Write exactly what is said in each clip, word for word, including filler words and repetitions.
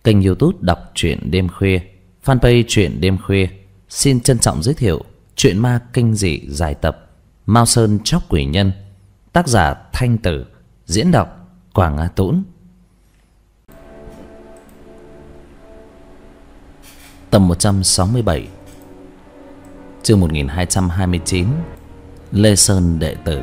Kênh YouTube đọc truyện đêm khuya, fanpage truyện đêm khuya xin trân trọng giới thiệu truyện ma kinh dị dài tập Mao Sơn Chóc Quỷ Nhân, tác giả Thanh Tử, diễn đọc Quảng Á Tũng. Tập một trăm sáu mươi bảy, chương một nghìn hai trăm hai mươi chín, Lê Sơn đệ tử.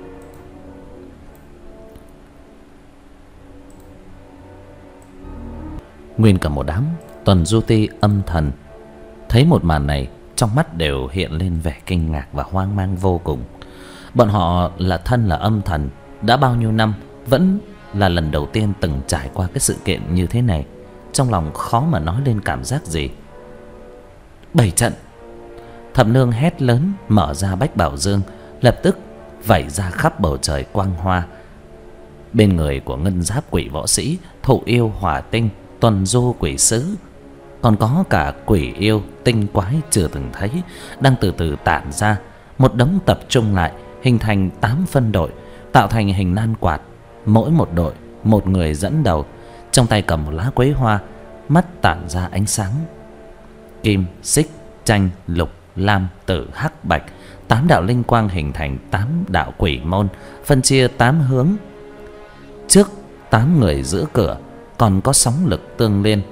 Nguyên cả một đám tuần du ti âm thần thấy một màn này, trong mắt đều hiện lên vẻ kinh ngạc và hoang mang vô cùng. Bọn họ là thân là âm thần, đã bao nhiêu năm vẫn là lần đầu tiên từng trải qua cái sự kiện như thế này. Trong lòng khó mà nói lên cảm giác gì. Bảy trận. Thập nương hét lớn, mở ra bách bảo dương, lập tức vẩy ra khắp bầu trời quang hoa. Bên người của ngân giáp quỷ võ sĩ, thụ yêu hỏa tinh, tuần du quỷ sứ, còn có cả quỷ yêu tinh quái chưa từng thấy, đang từ từ tản ra. Một đống tập trung lại, hình thành tám phân đội, tạo thành hình nan quạt. Mỗi một đội một người dẫn đầu, trong tay cầm một lá quế hoa, mắt tản ra ánh sáng kim, xích, chanh, lục, lam, tử, hắc, bạch. Tám đạo linh quang hình thành tám đạo quỷ môn, phân chia tám hướng. Trước tám người giữ cửa còn có sóng lực tương liên.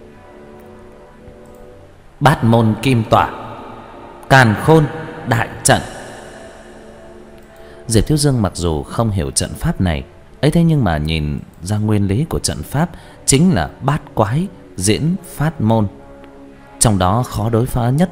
Bát môn kim tỏa, càn khôn đại trận. Diệp Thiếu Dương mặc dù không hiểu trận pháp này ấy, thế nhưng mà nhìn ra nguyên lý của trận pháp chính là bát quái diễn phát môn. Trong đó khó đối phó nhất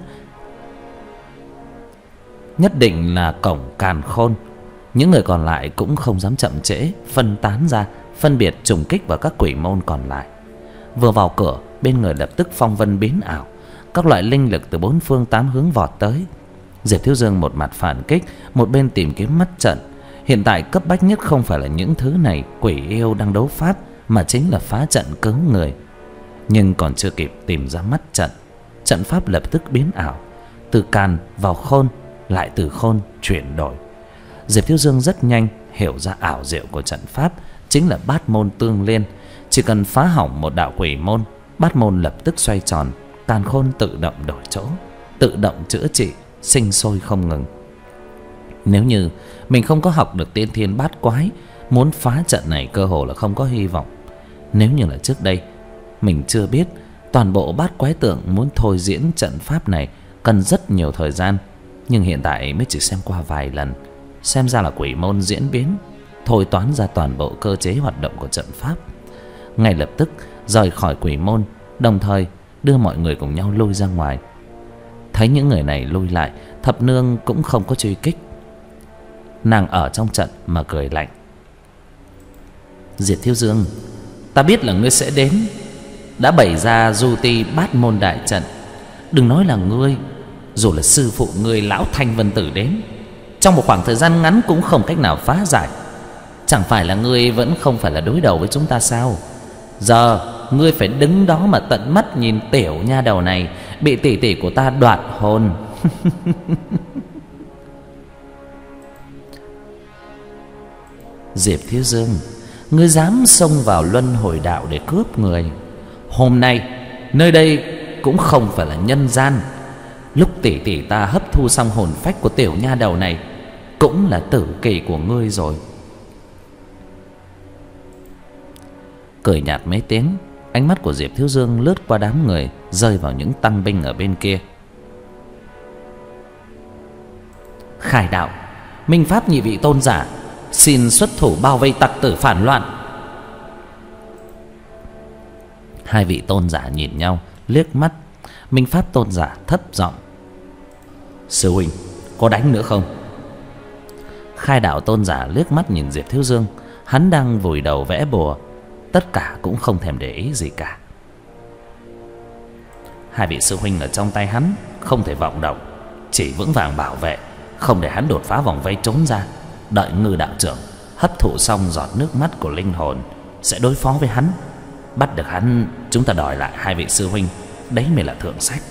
nhất định là cổng càn khôn. Những người còn lại cũng không dám chậm trễ, phân tán ra, phân biệt trùng kích vào các quỷ môn còn lại. Vừa vào cửa, bên người lập tức phong vân biến ảo, các loại linh lực từ bốn phương tám hướng vọt tới. Diệp Thiếu Dương một mặt phản kích, một bên tìm kiếm mắt trận. Hiện tại cấp bách nhất không phải là những thứ này quỷ yêu đang đấu pháp, mà chính là phá trận cứu người. Nhưng còn chưa kịp tìm ra mắt trận, trận pháp lập tức biến ảo, từ càn vào khôn, lại từ khôn chuyển đổi. Diệp Thiếu Dương rất nhanh hiểu ra ảo diệu của trận pháp chính là bát môn tương liên. Chỉ cần phá hỏng một đạo quỷ môn, bát môn lập tức xoay tròn, càn khôn tự động đổi chỗ, tự động chữa trị, sinh sôi không ngừng. Nếu như mình không có học được tiên thiên bát quái, muốn phá trận này cơ hồ là không có hy vọng. Nếu như là trước đây mình chưa biết toàn bộ bát quái tượng, muốn thôi diễn trận pháp này cần rất nhiều thời gian. Nhưng hiện tại mới chỉ xem qua vài lần, xem ra là quỷ môn diễn biến, thôi toán ra toàn bộ cơ chế hoạt động của trận pháp. Ngay lập tức rời khỏi quỷ môn, đồng thời đưa mọi người cùng nhau lui ra ngoài. Thấy những người này lui lại, thập nương cũng không có truy kích. Nàng ở trong trận mà cười lạnh. Diệp Thiếu Dương, ta biết là ngươi sẽ đến, đã bày ra du ti bát môn đại trận. Đừng nói là ngươi, dù là sư phụ ngươi lão Thanh Vân Tử đến, trong một khoảng thời gian ngắn cũng không cách nào phá giải. Chẳng phải là ngươi vẫn không phải là đối đầu với chúng ta sao? Giờ ngươi phải đứng đó mà tận mắt nhìn tiểu nha đầu này bị tỷ tỷ của ta đoạt hồn. Diệp Thiếu Dương, ngươi dám xông vào luân hồi đạo để cướp người. Hôm nay nơi đây cũng không phải là nhân gian. Lúc tỷ tỷ ta hấp thu xong hồn phách của tiểu nha đầu này, cũng là tử kỳ của ngươi rồi. Cười nhạt mấy tiếng, ánh mắt của Diệp Thiếu Dương lướt qua đám người, rơi vào những tăng binh ở bên kia. Khải đạo, Minh Pháp nhị vị tôn giả, xin xuất thủ bao vây tặc tử phản loạn. Hai vị tôn giả nhìn nhau liếc mắt. Minh Pháp tôn giả thấp giọng: Sư huynh, có đánh nữa không? Khai đạo tôn giả liếc mắt nhìn Diệp Thiếu Dương, hắn đang vùi đầu vẽ bùa, tất cả cũng không thèm để ý gì cả. Hai vị sư huynh ở trong tay hắn, không thể vọng động, chỉ vững vàng bảo vệ, không để hắn đột phá vòng vây trốn ra. Đợi Ngư đạo trưởng hấp thụ xong giọt nước mắt của linh hồn, sẽ đối phó với hắn. Bắt được hắn, chúng ta đòi lại hai vị sư huynh, đấy mới là thượng sách.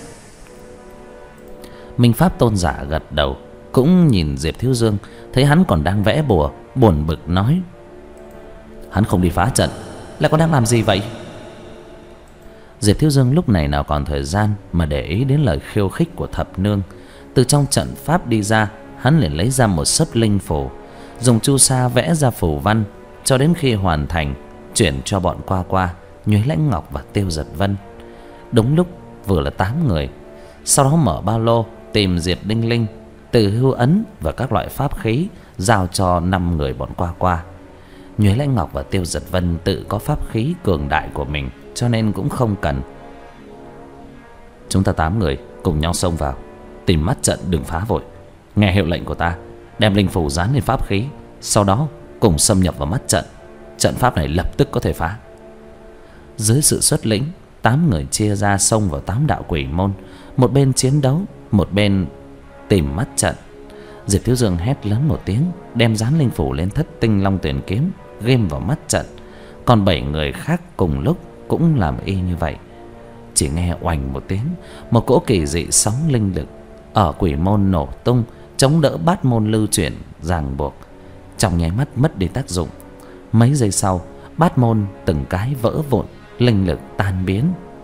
Minh Pháp tôn giả gật đầu, cũng nhìn Diệp Thiếu Dương, thấy hắn còn đang vẽ bùa, buồn bực nói: Hắn không đi phá trận, lại còn đang làm gì vậy? Diệp Thiếu Dương lúc này nào còn thời gian mà để ý đến lời khiêu khích của thập nương. Từ trong trận pháp đi ra, hắn liền lấy ra một sấp linh phù, dùng chu sa vẽ ra phù văn, cho đến khi hoàn thành chuyển cho bọn Qua Qua, Nhuế Lãnh Ngọc và Tiêu Giật Vân. Đúng lúc vừa là tám người. Sau đó mở ba lô tìm Diệp Đinh Linh, Từ Hưu Ấn và các loại pháp khí, giao cho năm người bọn Qua Qua. Nhuế Lãnh Ngọc và Tiêu Giật Vân tự có pháp khí cường đại của mình, cho nên cũng không cần. Chúng ta tám người cùng nhau xông vào, tìm mắt trận, đừng phá vội. Nghe hiệu lệnh của ta, đem linh phù dán lên pháp khí, sau đó cùng xâm nhập vào mắt trận. Trận pháp này lập tức có thể phá. Dưới sự xuất lĩnh, tám người chia ra xông vào tám đạo quỷ môn, một bên chiến đấu, một bên tìm mắt trận. Diệp Thiếu Dương hét lớn một tiếng, đem dán linh phủ lên thất tinh long tuyển kiếm, ghim vào mắt trận. Còn bảy người khác cùng lúc cũng làm y như vậy. Chỉ nghe oành một tiếng, một cỗ kỳ dị sóng linh lực ở quỷ môn nổ tung, chống đỡ bát môn lưu chuyển ràng buộc, trong nháy mắt mất đi tác dụng. Mấy giây sau, bát môn từng cái vỡ vụn, linh lực tan biến.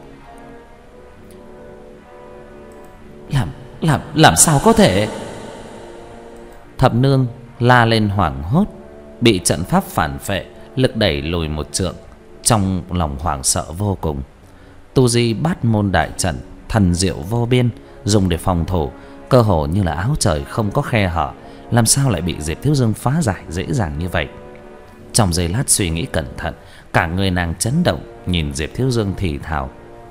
Làm làm làm sao có thể? Thập nương la lên hoảng hốt, bị trận pháp phản phệ, lực đẩy lùi một trượng, trong lòng hoảng sợ vô cùng. Tu di bát môn đại trận, thần diệu vô biên, dùng để phòng thủ, cơ hồ như là áo trời không có khe hở, làm sao lại bị Diệp Thiếu Dương phá giải dễ dàng như vậy? Trong giây lát suy nghĩ cẩn thận, cả người nàng chấn động, nhìn Diệp Thiếu Dương thì thào: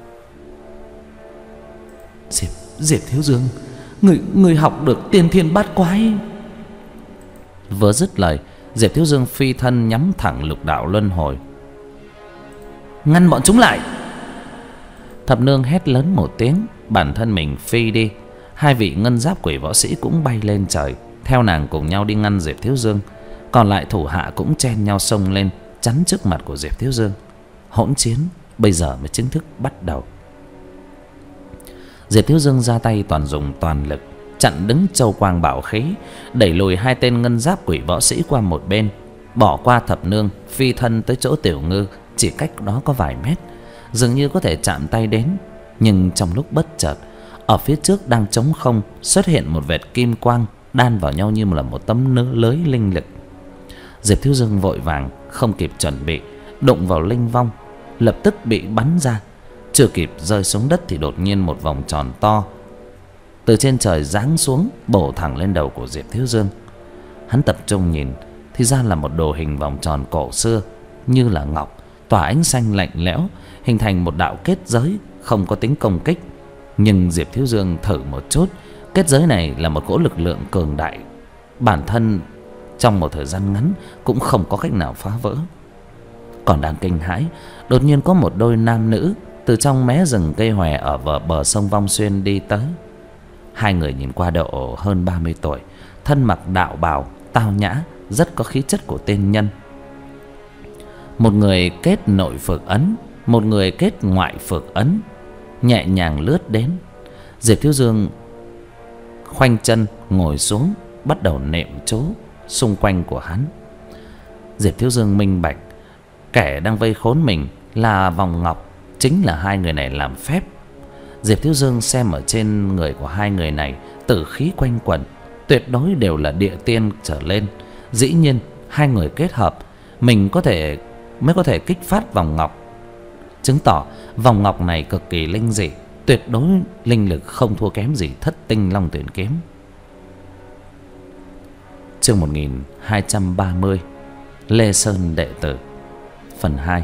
Diệp, Diệp Thiếu Dương, người người học được tiên thiên bát quái. Vừa dứt lời, Diệp Thiếu Dương phi thân nhắm thẳng lục đạo luân hồi. Ngăn bọn chúng lại! Thập nương hét lớn một tiếng, bản thân mình phi đi. Hai vị ngân giáp quỷ võ sĩ cũng bay lên trời, theo nàng cùng nhau đi ngăn Diệp Thiếu Dương. Còn lại thủ hạ cũng chen nhau xông lên, chắn trước mặt của Diệp Thiếu Dương. Hỗn chiến bây giờ mới chính thức bắt đầu. Diệp Thiếu Dương ra tay toàn dùng toàn lực, chặn đứng châu quang bảo khí, đẩy lùi hai tên ngân giáp quỷ võ sĩ qua một bên, bỏ qua thập nương, phi thân tới chỗ Tiểu Ngư, chỉ cách đó có vài mét, dường như có thể chạm tay đến. Nhưng trong lúc bất chợt, ở phía trước đang trống không xuất hiện một vệt kim quang đan vào nhau như là một tấm lưới linh lực. Diệp Thiếu Dương vội vàng không kịp chuẩn bị, đụng vào linh vong, lập tức bị bắn ra. Chưa kịp rơi xuống đất thì đột nhiên một vòng tròn to từ trên trời giáng xuống, bổ thẳng lên đầu của Diệp Thiếu Dương. Hắn tập trung nhìn thì ra là một đồ hình vòng tròn cổ xưa như là ngọc, tỏa ánh xanh lạnh lẽo, hình thành một đạo kết giới, không có tính công kích. Nhưng Diệp Thiếu Dương thử một chút, kết giới này là một cỗ lực lượng cường đại, bản thân trong một thời gian ngắn cũng không có cách nào phá vỡ. Còn đang kinh hãi, đột nhiên có một đôi nam nữ từ trong mé rừng cây hòe ở bờ, bờ sông Vong Xuyên đi tới. Hai người nhìn qua độ hơn ba mươi tuổi, thân mặc đạo bào tao nhã, rất có khí chất của tiên nhân. Một người kết nội phược ấn, một người kết ngoại phược ấn, nhẹ nhàng lướt đến. Diệp Thiếu Dương khoanh chân ngồi xuống, bắt đầu niệm chú xung quanh của hắn. Diệp Thiếu Dương minh bạch, kẻ đang vây khốn mình là vòng ngọc, chính là hai người này làm phép. Diệp Thiếu Dương xem ở trên người của hai người này tử khí quanh quẩn, tuyệt đối đều là địa tiên trở lên. Dĩ nhiên hai người kết hợp, mình có thể mới có thể kích phát vòng ngọc, chứng tỏ vòng ngọc này cực kỳ linh dị, tuyệt đối linh lực không thua kém gì thất tinh long tuyển kiếm. Chương một nghìn hai trăm ba mươi, Lê Sơn đệ tử, phần hai.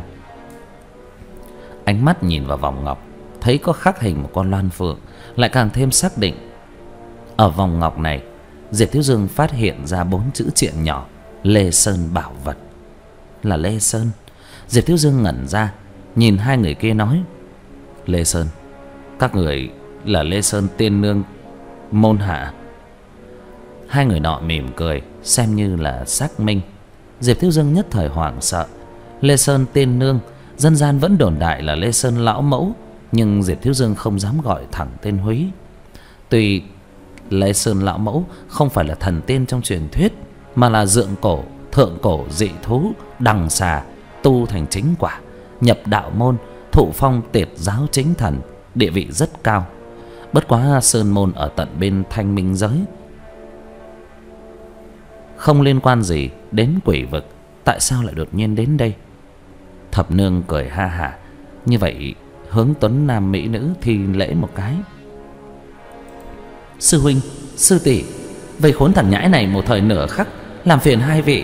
Ánh mắt nhìn vào vòng ngọc, thấy có khắc hình một con loan phượng, lại càng thêm xác định. Ở vòng ngọc này, Diệp Thiếu Dương phát hiện ra bốn chữ triện nhỏ: Lê Sơn bảo vật. Là Lê Sơn. Diệp Thiếu Dương ngẩn ra, nhìn hai người kia nói: Lê Sơn, các người là Lê Sơn tiên nương môn hạ? Hai người nọ mỉm cười, xem như là xác minh. Diệp Thiếu Dương nhất thời hoảng sợ. Lê Sơn tiên nương, dân gian vẫn đồn đại là Lê Sơn lão mẫu, nhưng Diệp Thiếu Dương không dám gọi thẳng tên húy. Tuy Lê Sơn lão mẫu không phải là thần tiên trong truyền thuyết, mà là dượng cổ, thượng cổ dị thú đằng xà tu thành chính quả, nhập đạo môn, thụ phong tiệt giáo chính thần, địa vị rất cao. Bất quá sơn môn ở tận bên Thanh Minh giới, không liên quan gì đến quỷ vực, tại sao lại đột nhiên đến đây? Thập nương cười ha hả. Như vậy hướng tuấn nam mỹ nữ thi lễ một cái. Sư huynh, sư tỷ, vây khốn thằng nhãi này một thời nửa khắc, làm phiền hai vị.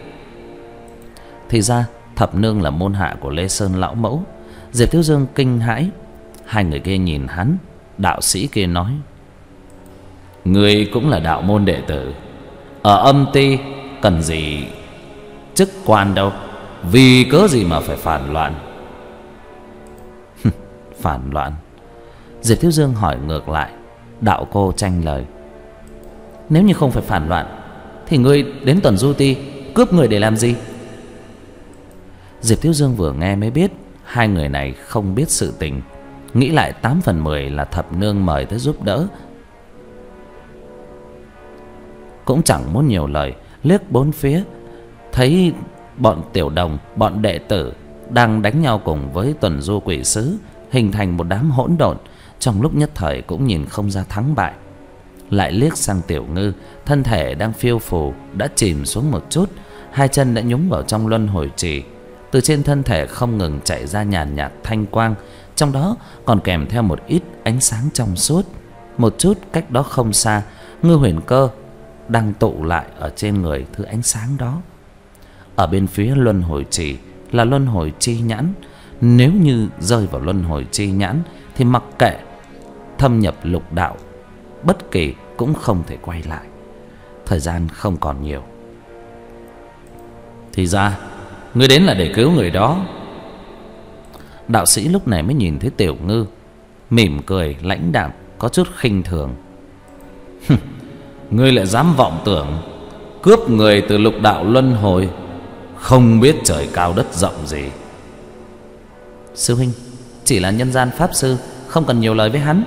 Thì ra thập nương là môn hạ của Lê Sơn lão mẫu. Diệp Thiếu Dương kinh hãi. Hai người kia nhìn hắn. Đạo sĩ kia nói: ngươi cũng là đạo môn đệ tử, ở âm ty cần gì chức quan đâu, vì cớ gì mà phải phản loạn? Phản loạn? Diệp Thiếu Dương hỏi ngược lại. Đạo cô tranh lời: nếu như không phải phản loạn thì ngươi đến Tuần Du Ti cướp người để làm gì? Diệp Thiếu Dương vừa nghe mới biết hai người này không biết sự tình. Nghĩ lại tám phần mười là thập nương mời tới giúp đỡ, cũng chẳng muốn nhiều lời. Liếc bốn phía, thấy bọn tiểu đồng, bọn đệ tử đang đánh nhau cùng với Tuần Du quỷ sứ, hình thành một đám hỗn độn. Trong lúc nhất thời cũng nhìn không ra thắng bại. Lại liếc sang Tiểu Ngư, thân thể đang phiêu phù đã chìm xuống một chút, hai chân đã nhúng vào trong luân hồi trì. Từ trên thân thể không ngừng chạy ra nhàn nhạt thanh quang, trong đó còn kèm theo một ít ánh sáng trong suốt. Một chút cách đó không xa, Ngư Huyền Cơ đang tụ lại ở trên người thứ ánh sáng đó. Ở bên phía luân hồi trì là luân hồi chi nhãn. Nếu như rơi vào luân hồi chi nhãn thì mặc kệ thâm nhập lục đạo, bất kỳ cũng không thể quay lại. Thời gian không còn nhiều. Thì ra ngươi đến là để cứu người đó. Đạo sĩ lúc này mới nhìn thấy Tiểu Ngư, mỉm cười lãnh đạm, có chút khinh thường. Ngươi lại dám vọng tưởng cướp người từ lục đạo luân hồi, không biết trời cao đất rộng gì. Sư huynh chỉ là nhân gian pháp sư, không cần nhiều lời với hắn.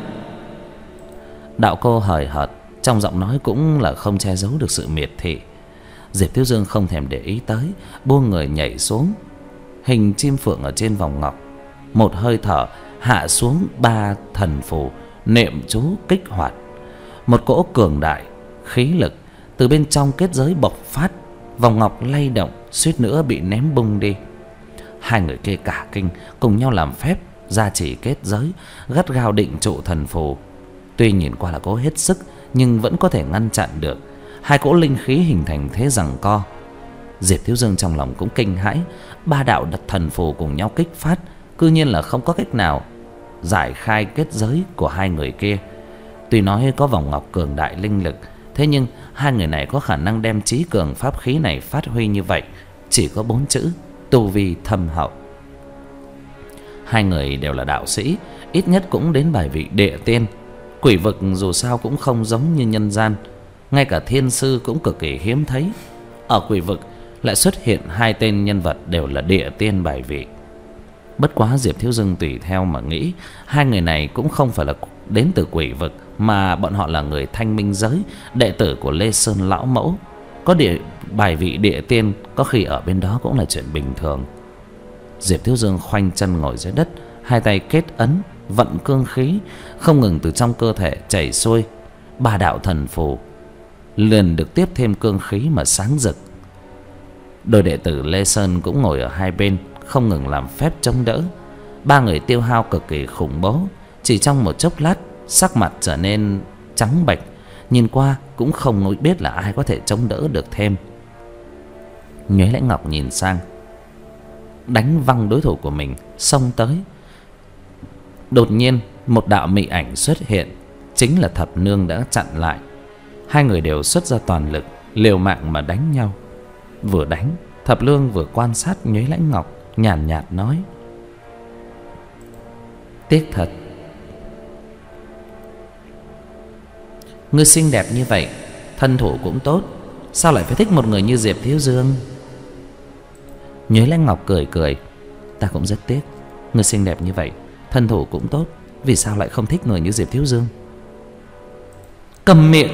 Đạo cô hời hợt, trong giọng nói cũng là không che giấu được sự miệt thị. Diệp Thiếu Dương không thèm để ý tới, buông người nhảy xuống. Hình chim phượng ở trên vòng ngọc, một hơi thở hạ xuống ba thần phù, niệm chú kích hoạt. Một cỗ cường đại khí lực từ bên trong kết giới bộc phát, vòng ngọc lay động, suýt nữa bị ném bung đi. Hai người kia cả kinh, cùng nhau làm phép gia trì kết giới, gắt gao định trụ thần phù. Tuy nhìn qua là cố hết sức, nhưng vẫn có thể ngăn chặn được. Hai cỗ linh khí hình thành thế giằng co. Diệp Thiếu Dương trong lòng cũng kinh hãi. Ba đạo đặt thần phù cùng nhau kích phát, cư nhiên là không có cách nào giải khai kết giới của hai người kia. Tuy nói có vòng ngọc cường đại linh lực, thế nhưng hai người này có khả năng đem trí cường pháp khí này phát huy như vậy chỉ có bốn chữ: tu vi thâm hậu. Hai người đều là đạo sĩ, ít nhất cũng đến bài vị địa tiên. Quỷ vực dù sao cũng không giống như nhân gian, ngay cả thiên sư cũng cực kỳ hiếm thấy. Ở quỷ vực lại xuất hiện hai tên nhân vật đều là địa tiên bài vị. Bất quá Diệp Thiếu Dương tùy theo mà nghĩ, hai người này cũng không phải là đến từ quỷ vực, mà bọn họ là người Thanh Minh giới, đệ tử của Lê Sơn lão mẫu. Có địa bài vị địa tiên, có khi ở bên đó cũng là chuyện bình thường. Diệp Thiếu Dương khoanh chân ngồi dưới đất, hai tay kết ấn, vận cương khí không ngừng từ trong cơ thể chảy xuôi. Ba đạo thần phù liền được tiếp thêm cương khí mà sáng rực. Đôi đệ tử Lê Sơn cũng ngồi ở hai bên, không ngừng làm phép chống đỡ. Ba người tiêu hao cực kỳ khủng bố, chỉ trong một chốc lát sắc mặt trở nên trắng bệch, nhìn qua cũng không biết là ai có thể chống đỡ được thêm. Nhuế Lãnh Ngọc nhìn sang, đánh văng đối thủ của mình, xông tới. Đột nhiên một đạo mị ảnh xuất hiện, chính là Thập Nương đã chặn lại. Hai người đều xuất ra toàn lực, liều mạng mà đánh nhau. Vừa đánh, Thập Nương vừa quan sát Nhuế Lãnh Ngọc, nhàn nhạt, nhạt nói: tiếc thật, ngươi xinh đẹp như vậy, thân thủ cũng tốt, sao lại phải thích một người như Diệp Thiếu Dương? Nhuế Lãnh Ngọc cười cười: ta cũng rất tiếc, ngươi xinh đẹp như vậy, thân thủ cũng tốt, vì sao lại không thích người như Diệp Thiếu Dương? Cầm miệng!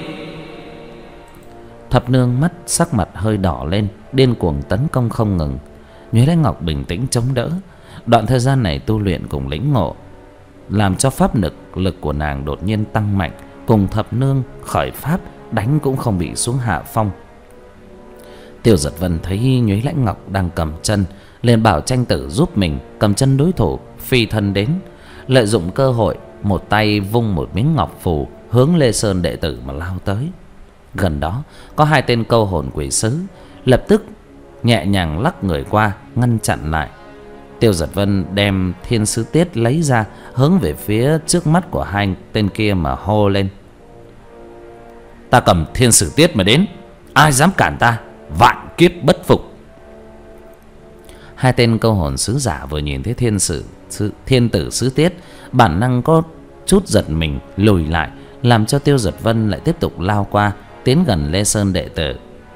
Thập Nương mắt sắc mặt hơi đỏ lên, điên cuồng tấn công không ngừng. Nhuế Lãnh Ngọc bình tĩnh chống đỡ, Đoạn thời gian này tu luyện cùng lĩnh ngộ làm cho pháp lực lực của nàng đột nhiên tăng mạnh, cùng thập nương khởi pháp đánh cũng không bị xuống hạ phong. Tiêu Giật Vân thấy Nhuế Lãnh Ngọc đang cầm chân, liền bảo tranh tử giúp mình cầm chân đối thủ, phi thân đến, lợi dụng cơ hội một tay vung một miếng ngọc phù hướng Lê Sơn đệ tử mà lao tới. Gần đó có hai tên câu hồn quỷ sứ, lập tức nhẹ nhàng lắc người qua ngăn chặn lại. Tiêu Giật Vân đem Thiên Sứ Tiết lấy ra, hướng về phía trước mắt của hai tên kia mà hô lên: "Ta cầm Thiên Sứ Tiết mà đến, ai dám cản ta, vạn kiếp bất phục." Hai tên câu hồn sứ giả vừa nhìn thấy thiên sử thiên tử sứ tiết, bản năng có chút giật mình lùi lại, làm cho Tiêu Giật Vân lại tiếp tục lao qua, tiến gần Lê Sơn đệ tử.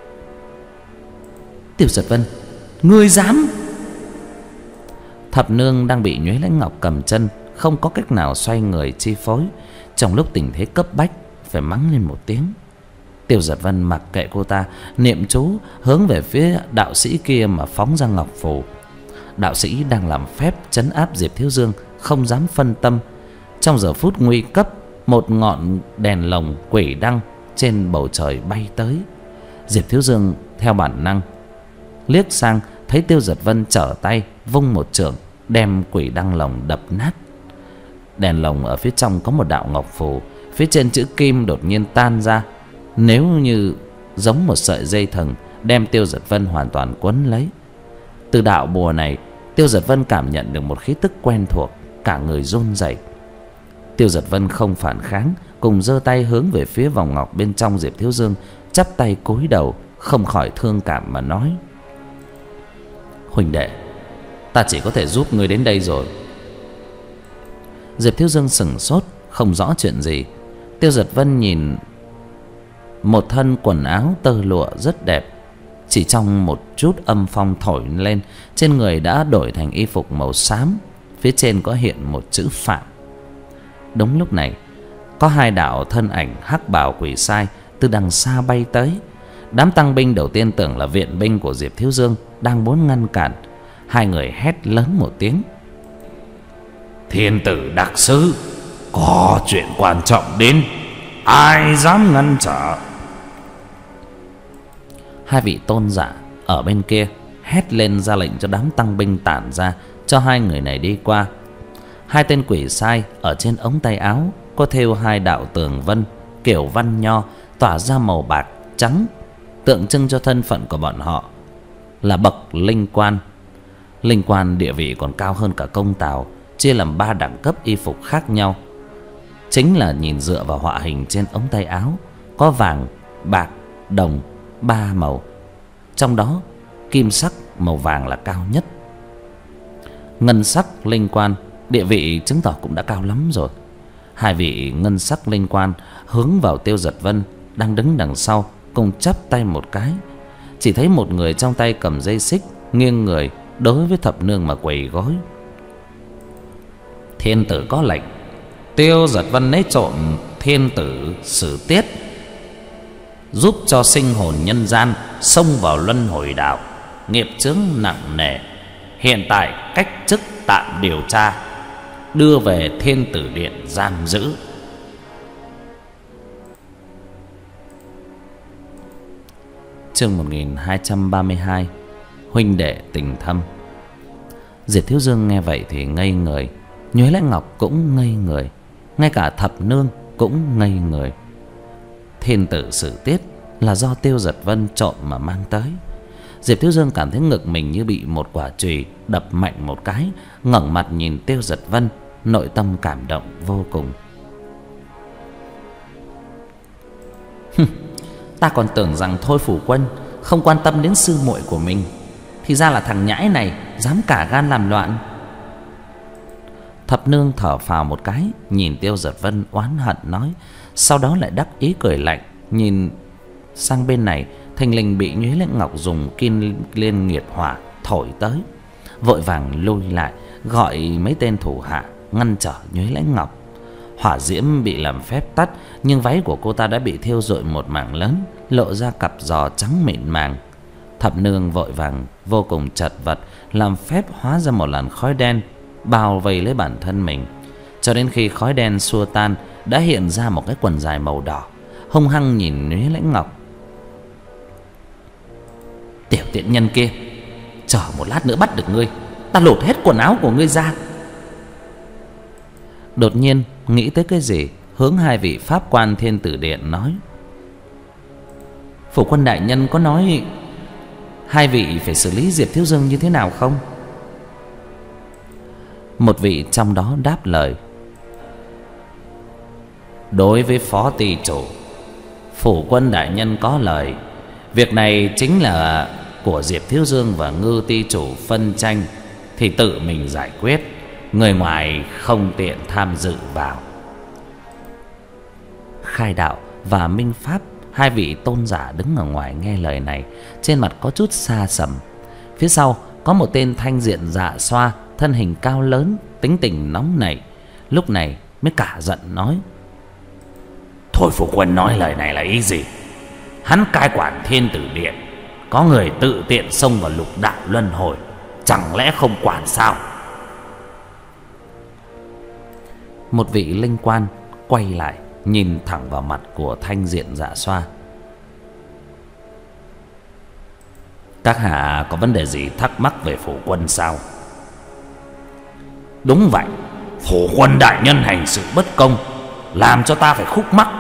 "Tiêu Giật Vân, ngươi dám!" Thập nương đang bị Nhuế Lãnh Ngọc cầm chân, không có cách nào xoay người chi phối. Trong lúc tình thế cấp bách, phải mắng lên một tiếng. Tiêu Giật Vân mặc kệ cô ta, niệm chú hướng về phía đạo sĩ kia mà phóng ra ngọc phù. Đạo sĩ đang làm phép trấn áp Diệp Thiếu Dương, không dám phân tâm. Trong giờ phút nguy cấp, một ngọn đèn lồng quỷ đăng trên bầu trời bay tới. Diệp Thiếu Dương theo bản năng liếc sang, thấy Tiêu Giật Vân trở tay vung một chưởng đem quỷ đăng lồng đập nát. Đèn lồng ở phía trong có một đạo ngọc phù, phía trên chữ kim đột nhiên tan ra, nếu như giống một sợi dây thừng đem Tiêu Giật Vân hoàn toàn quấn lấy. Từ đạo bùa này, Tiêu Giật Vân cảm nhận được một khí tức quen thuộc, cả người run rẩy. Tiêu Giật Vân không phản kháng, cùng giơ tay hướng về phía vòng ngọc bên trong Diệp Thiếu Dương, chắp tay cúi đầu, không khỏi thương cảm mà nói: "Huynh đệ, ta chỉ có thể giúp ngươi đến đây rồi." Diệp Thiếu Dương sững sốt, không rõ chuyện gì. Tiêu Giật Vân nhìn một thân quần áo tơ lụa rất đẹp, chỉ trong một chút âm phong thổi lên, trên người đã đổi thành y phục màu xám, phía trên có hiện một chữ Phạm. Đúng lúc này, có hai đạo thân ảnh hắc bào quỷ sai từ đằng xa bay tới. Đám tăng binh đầu tiên tưởng là viện binh của Diệp Thiếu Dương đang muốn ngăn cản. Hai người hét lớn một tiếng: "Thiên tử đặc sứ, có chuyện quan trọng đến, ai dám ngăn trở?" Hai vị tôn giả ở bên kia hét lên ra lệnh cho đám tăng binh tản ra, cho hai người này đi qua. Hai tên quỷ sai ở trên ống tay áo có thêu hai đạo tường vân kiểu văn nho, tỏa ra màu bạc trắng, tượng trưng cho thân phận của bọn họ là bậc linh quan. Linh quan địa vị còn cao hơn cả công tào, chia làm ba đẳng cấp y phục khác nhau. Chính là nhìn dựa vào họa hình trên ống tay áo, có vàng, bạc, đồng, ba màu, trong đó kim sắc màu vàng là cao nhất. Ngân sắc linh quan địa vị chứng tỏ cũng đã cao lắm rồi. Hai vị ngân sắc linh quan hướng vào Tiêu Giật Vân đang đứng đằng sau, cùng chắp tay một cái. Chỉ thấy một người trong tay cầm dây xích, nghiêng người đối với thập nương mà quỳ gối: "Thiên tử có lệnh, Tiêu Giật Vân lấy trộm thiên tử Sử Tiết, giúp cho sinh hồn nhân gian xông vào luân hồi đạo, nghiệp chướng nặng nề. Hiện tại cách chức tạm điều tra, đưa về Thiên Tử Điện giam giữ." Chương một nghìn hai trăm ba mươi hai. Huynh đệ tình thâm. Diệp Thiếu Dương nghe vậy thì ngây người, Nhuế Lãnh Ngọc cũng ngây người, ngay cả thập nương cũng ngây người. Thiên tử Sử Tiết là do Tiêu Giật Vân trộm mà mang tới. Diệp Thiếu Dương cảm thấy ngực mình như bị một quả chùy đập mạnh một cái, ngẩng mặt nhìn Tiêu Giật Vân, nội tâm cảm động vô cùng. Ta còn tưởng rằng Thôi Phủ Quân không quan tâm đến sư muội của mình, thì ra là thằng nhãi này dám cả gan làm loạn. Thập nương thở phào một cái, nhìn Tiêu Giật Vân oán hận nói, sau đó lại đắc ý cười lạnh, nhìn sang bên này, thình lình bị Nhuế Lãnh Ngọc dùng kim liên nghiệt hỏa thổi tới, vội vàng lui lại, gọi mấy tên thủ hạ ngăn trở Nhuế Lãnh Ngọc. Hỏa diễm bị làm phép tắt, nhưng váy của cô ta đã bị thiêu rụi một mảng lớn, lộ ra cặp giò trắng mịn màng. Thập nương vội vàng vô cùng chật vật, làm phép hóa ra một làn khói đen bao vây lấy bản thân mình. Cho đến khi khói đen xua tan, đã hiện ra một cái quần dài màu đỏ, hung hăng nhìn Nhuế Lãnh Ngọc. Tiểu tiện nhân kia, chờ một lát nữa bắt được ngươi, ta lột hết quần áo của ngươi ra. Đột nhiên nghĩ tới cái gì, hướng hai vị pháp quan Thiên Tử Điện nói: Phủ quân đại nhân có nói hai vị phải xử lý Diệp Thiếu Dương như thế nào không? Một vị trong đó đáp lời: Đối với phó ty chủ, phủ quân đại nhân có lời. Việc này chính là của Diệp Thiếu Dương và Ngư ty chủ phân tranh, thì tự mình giải quyết, người ngoài không tiện tham dự vào. Khai Đạo và Minh Pháp, hai vị tôn giả đứng ở ngoài nghe lời này, trên mặt có chút xa sầm. Phía sau có một tên thanh diện dạ xoa, thân hình cao lớn, tính tình nóng nảy, lúc này mới cả giận nói: Thôi phủ quân nói lời này là ý gì? Hắn cai quản Thiên Tử Điện, có người tự tiện xông vào lục đạo luân hồi, chẳng lẽ không quản sao? Một vị linh quan quay lại nhìn thẳng vào mặt của thanh diện dạ xoa: Các hạ có vấn đề gì thắc mắc về phủ quân sao? Đúng vậy, phủ quân đại nhân hành sự bất công, làm cho ta phải khúc mắc.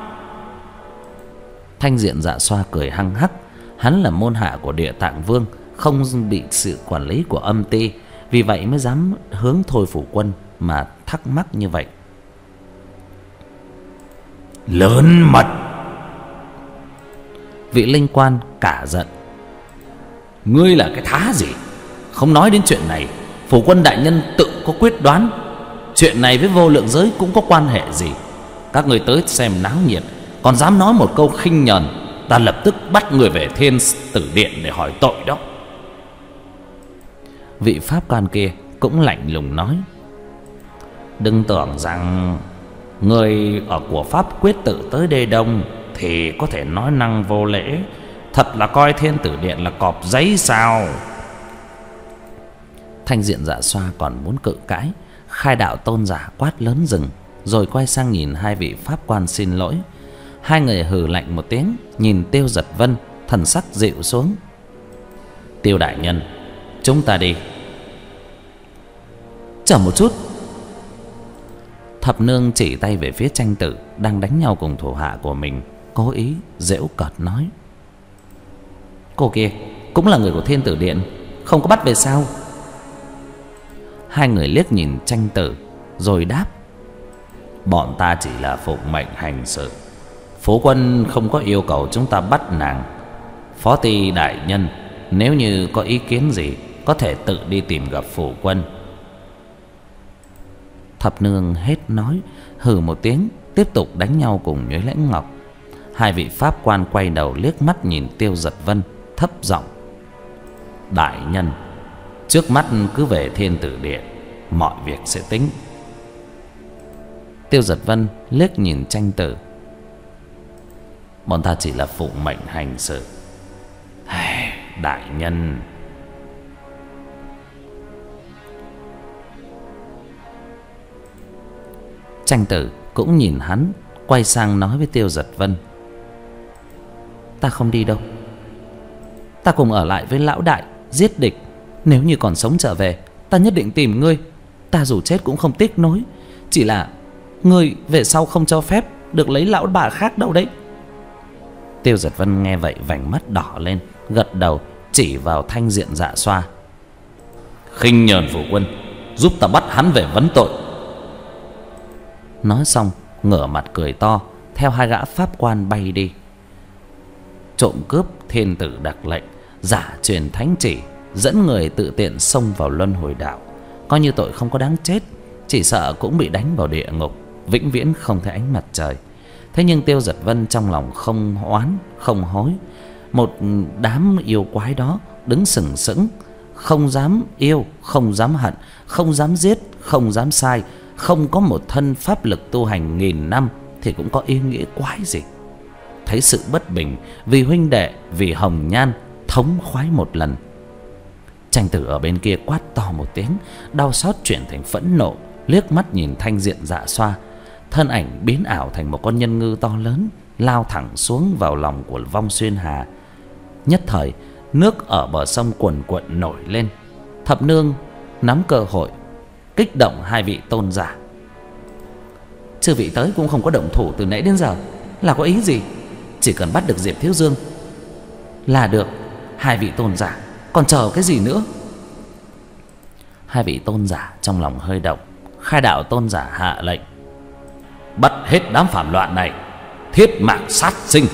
Thanh diện dạ xoa cười hăng hắc. Hắn là môn hạ của Địa Tạng Vương, không bị sự quản lý của âm ty, vì vậy mới dám hướng Thôi phủ quân mà thắc mắc như vậy. Lớn mật! Vị linh quan cả giận: Ngươi là cái thá gì? Không nói đến chuyện này, phủ quân đại nhân tự có quyết đoán. Chuyện này với vô lượng giới cũng có quan hệ gì? Các người tới xem náo nhiệt, còn dám nói một câu khinh nhờn, ta lập tức bắt người về Thiên Tử Điện để hỏi tội đó. Vị pháp quan kia cũng lạnh lùng nói: Đừng tưởng rằng người ở của pháp quyết tự tới đây đông thì có thể nói năng vô lễ. Thật là coi Thiên Tử Điện là cọp giấy sao? Thanh diện dạ xoa còn muốn cự cãi, Khai Đạo tôn giả quát lớn dừng, rồi quay sang nhìn hai vị pháp quan xin lỗi. Hai người hừ lạnh một tiếng, nhìn Tiêu Giật Vân, thần sắc dịu xuống: Tiêu đại nhân, chúng ta đi. Chờ một chút. Thập nương chỉ tay về phía Tranh Tử đang đánh nhau cùng thủ hạ của mình, cố ý giễu cợt nói: Cô kia cũng là người của Thiên Tử Điện, không có bắt về sao? Hai người liếc nhìn Tranh Tử rồi đáp: Bọn ta chỉ là phụng mệnh hành sự, phủ quân không có yêu cầu chúng ta bắt nàng. Phó ty đại nhân nếu như có ý kiến gì, có thể tự đi tìm gặp phủ quân. Thập nương hết nói, hừ một tiếng, tiếp tục đánh nhau cùng Nhuế Lãnh Ngọc. Hai vị pháp quan quay đầu liếc mắt nhìn Tiêu Giật Vân, thấp giọng: Đại nhân, trước mắt cứ về Thiên Tử Điện, mọi việc sẽ tính. Tiêu Giật Vân liếc nhìn Tranh Tử: Bọn ta chỉ là phụng mệnh hành sự. Đại nhân. Tranh Tử cũng nhìn hắn, quay sang nói với Tiêu Giật Vân: Ta không đi đâu, ta cùng ở lại với lão đại giết địch. Nếu như còn sống trở về, ta nhất định tìm ngươi. Ta dù chết cũng không tiếc nối. Chỉ là ngươi về sau không cho phép được lấy lão bà khác đâu đấy. Tiêu Giật Vân nghe vậy vành mắt đỏ lên, gật đầu chỉ vào thanh diện dạ xoa: Khinh nhờn phủ quân, giúp ta bắt hắn về vấn tội. Nói xong ngửa mặt cười to, theo hai gã pháp quan bay đi. Trộm cướp thiên tử đặc lệnh, giả truyền thánh chỉ, dẫn người tự tiện xông vào luân hồi đạo, coi như tội không có đáng chết, chỉ sợ cũng bị đánh vào địa ngục, vĩnh viễn không thấy ánh mặt trời. Thế nhưng Tiêu Giật Vân trong lòng không oán không hối. Một đám yêu quái đó đứng sừng sững, không dám yêu, không dám hận, không dám giết, không dám sai, không có một thân pháp lực tu hành nghìn năm thì cũng có ý nghĩa quái gì. Thấy sự bất bình, vì huynh đệ, vì hồng nhan, thống khoái một lần. Tranh tử ở bên kia quát to một tiếng, đau xót chuyển thành phẫn nộ, liếc mắt nhìn Thanh Diện Dạ Xoa. Thân ảnh biến ảo thành một con nhân ngư to lớn, lao thẳng xuống vào lòng của Vong Xuyên Hà. Nhất thời nước ở bờ sông cuồn cuộn nổi lên. Thập nương nắm cơ hội kích động hai vị tôn giả. Chư vị tới cũng không có động thủ từ nãy đến giờ, là có ý gì? Chỉ cần bắt được Diệp Thiếu Dương là được. Hai vị tôn giả còn chờ cái gì nữa? Hai vị tôn giả trong lòng hơi động. Khai đạo tôn giả hạ lệnh: bắt hết đám phản loạn này, thiết mạng sát sinh.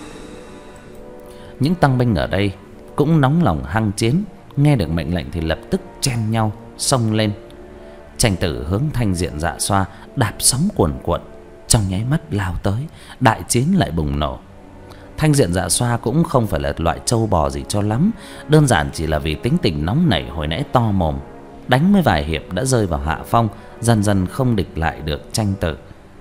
Những tăng binh ở đây cũng nóng lòng hăng chiến, nghe được mệnh lệnh thì lập tức chen nhau xông lên. Tranh tử hướng Thanh Diện Dạ Xoa đạp sóng cuồn cuộn, trong nháy mắt lao tới, đại chiến lại bùng nổ. Thanh Diện Dạ Xoa cũng không phải là loại trâu bò gì cho lắm, đơn giản chỉ là vì tính tình nóng nảy hồi nãy to mồm, đánh mấy vài hiệp đã rơi vào hạ phong, dần dần không địch lại được tranh tử.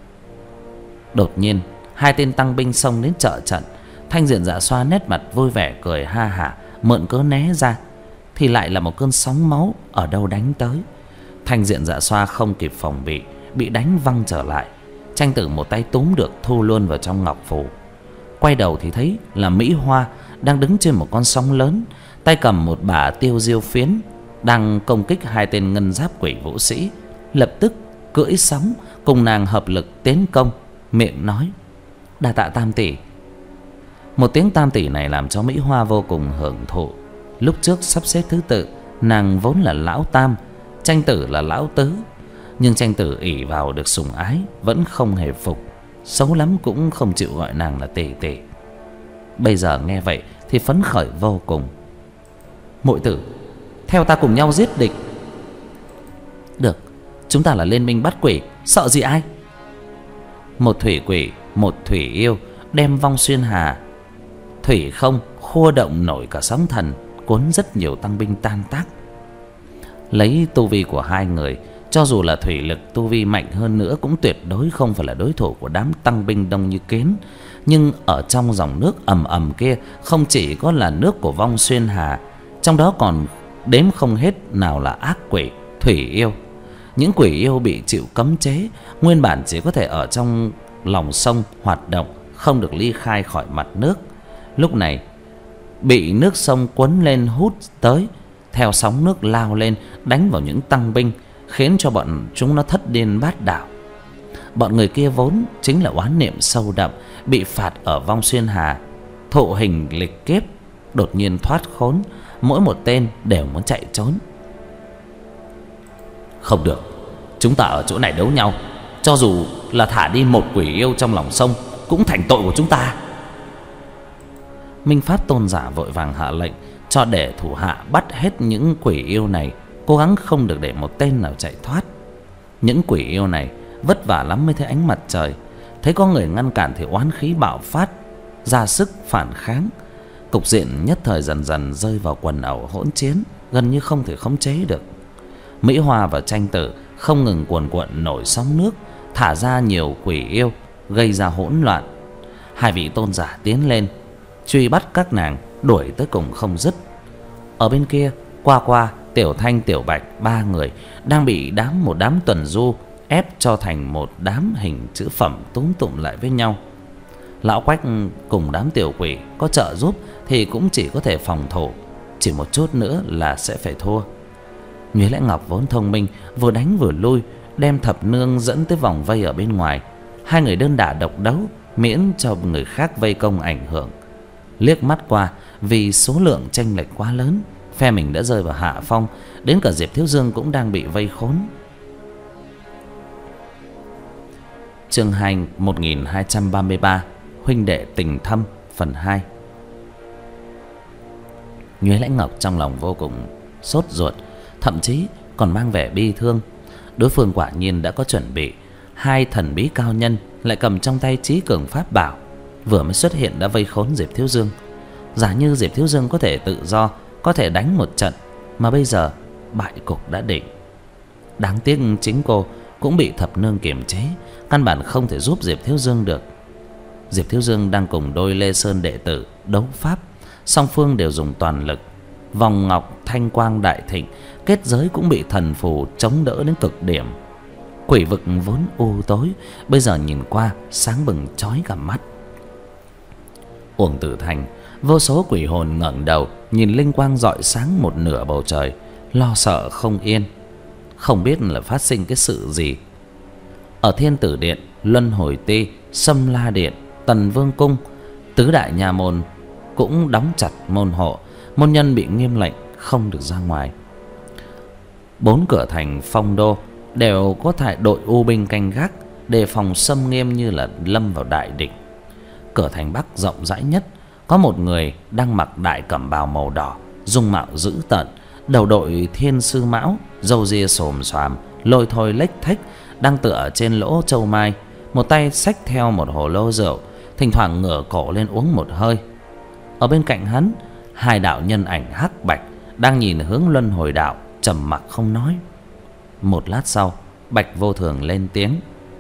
Đột nhiên hai tên tăng binh xông đến trợ trận. Thanh Diện Dạ Xoa nét mặt vui vẻ cười ha hả, mượn cớ né ra thì lại là một cơn sóng máu ở đâu đánh tới. Thanh Diện Dạ Xoa không kịp phòng bị, bị đánh văng trở lại. Tranh tử một tay túm được thu luôn vào trong ngọc phù. Quay đầu thì thấy là Mỹ Hoa đang đứng trên một con sóng lớn, tay cầm một bả tiêu diêu phiến, đang công kích hai tên ngân giáp quỷ vũ sĩ. Lập tức cưỡi sóng cùng nàng hợp lực tiến công, miệng nói: đa tạ tam tỷ. Một tiếng tam tỷ này làm cho Mỹ Hoa vô cùng hưởng thụ. Lúc trước sắp xếp thứ tự, nàng vốn là lão tam, tranh tử là lão tứ, nhưng tranh tử ỷ vào được sủng ái vẫn không hề phục, xấu lắm cũng không chịu gọi nàng là tỷ tỷ. Bây giờ nghe vậy thì phấn khởi vô cùng. Muội tử, theo ta cùng nhau giết địch. Được, chúng ta là liên minh bắt quỷ, sợ gì ai? Một thủy quỷ, một thủy yêu đem Vong Xuyên Hà thủy không khua động nổi cả sóng thần, cuốn rất nhiều tăng binh tan tác. Lấy tu vi của hai người, cho dù là thủy lực tu vi mạnh hơn nữa cũng tuyệt đối không phải là đối thủ của đám tăng binh đông như kiến. Nhưng ở trong dòng nước ầm ầm kia không chỉ có là nước của Vong Xuyên Hà, trong đó còn đếm không hết nào là ác quỷ, thủy yêu. Những quỷ yêu bị chịu cấm chế, nguyên bản chỉ có thể ở trong lòng sông hoạt động, không được ly khai khỏi mặt nước. Lúc này bị nước sông cuốn lên hút tới, theo sóng nước lao lên đánh vào những tăng binh, khiến cho bọn chúng nó thất điên bát đảo. Bọn người kia vốn chính là oán niệm sâu đậm, bị phạt ở Vong Xuyên Hà, thụ hình lịch kiếp, đột nhiên thoát khốn, mỗi một tên đều muốn chạy trốn. Không được, chúng ta ở chỗ này đấu nhau, cho dù là thả đi một quỷ yêu trong lòng sông cũng thành tội của chúng ta. Minh Pháp tôn giả vội vàng hạ lệnh cho để thủ hạ bắt hết những quỷ yêu này, cố gắng không được để một tên nào chạy thoát. Những quỷ yêu này vất vả lắm mới thấy ánh mặt trời, thấy có người ngăn cản thì oán khí bạo phát, ra sức phản kháng. Cục diện nhất thời dần dần rơi vào quần ẩu hỗn chiến, gần như không thể khống chế được. Mỹ Hoa và tranh tử không ngừng cuồn cuộn nổi sóng nước, thả ra nhiều quỷ yêu, gây ra hỗn loạn. Hai vị tôn giả tiến lên truy bắt các nàng, đuổi tới cùng không dứt. Ở bên kia, Qua Qua, Tiểu Thanh, Tiểu Bạch, ba người đang bị đám một đám tuần du ép cho thành một đám hình chữ phẩm túm tụm lại với nhau. Lão Quách cùng đám tiểu quỷ có trợ giúp thì cũng chỉ có thể phòng thủ, chỉ một chút nữa là sẽ phải thua. Nhuế Lẽ Ngọc vốn thông minh, vừa đánh vừa lui, đem Thập Nương dẫn tới vòng vây ở bên ngoài. Hai người đơn đả độc đấu, miễn cho người khác vây công ảnh hưởng. Liếc mắt qua, vì số lượng chênh lệch quá lớn, phe mình đã rơi vào hạ phong, đến cả Diệp Thiếu Dương cũng đang bị vây khốn. Chương hai một nghìn hai trăm ba mươi ba, huynh đệ tình thâm, phần hai. Nhuế Lẽ Ngọc trong lòng vô cùng sốt ruột, thậm chí còn mang vẻ bi thương. Đối phương quả nhiên đã có chuẩn bị, hai thần bí cao nhân lại cầm trong tay trí cường pháp bảo, vừa mới xuất hiện đã vây khốn Diệp Thiếu Dương. Giả như Diệp Thiếu Dương có thể tự do, có thể đánh một trận, mà bây giờ bại cục đã định. Đáng tiếc chính cô cũng bị Thập Nương kiềm chế, căn bản không thể giúp Diệp Thiếu Dương được. Diệp Thiếu Dương đang cùng đôi Lê Sơn đệ tử đấu pháp, song phương đều dùng toàn lực. Vòng ngọc thanh quang đại thịnh, kết giới cũng bị thần phù chống đỡ đến cực điểm. Quỷ vực vốn u tối, bây giờ nhìn qua sáng bừng chói cả mắt. Uổng Tử Thành, vô số quỷ hồn ngẩng đầu nhìn linh quang rọi sáng một nửa bầu trời, lo sợ không yên, không biết là phát sinh cái sự gì. Ở Thiên Tử Điện, Luân Hồi Ti, Sâm La Điện, Tần Vương Cung, tứ đại nhà môn cũng đóng chặt môn hộ, môn nhân bị nghiêm lệnh không được ra ngoài. Bốn cửa thành phong đô đều có thải đội u binh canh gác, đề phòng xâm nghiêm như là lâm vào đại địch. Cửa thành Bắc rộng rãi nhất, có một người đang mặc đại cẩm bào màu đỏ, dung mạo dữ tợn, đầu đội thiên sư mão, râu ria xồm xoàm, lôi thôi lếch thếch, đang tựa trên lỗ châu mai, một tay xách theo một hồ lô rượu, thỉnh thoảng ngửa cổ lên uống một hơi. Ở bên cạnh hắn, hai đạo nhân ảnh hắc bạch đang nhìn hướng Luân Hồi Đạo, trầm mặc không nói. Một lát sau, Bạch Vô Thường lên tiếng: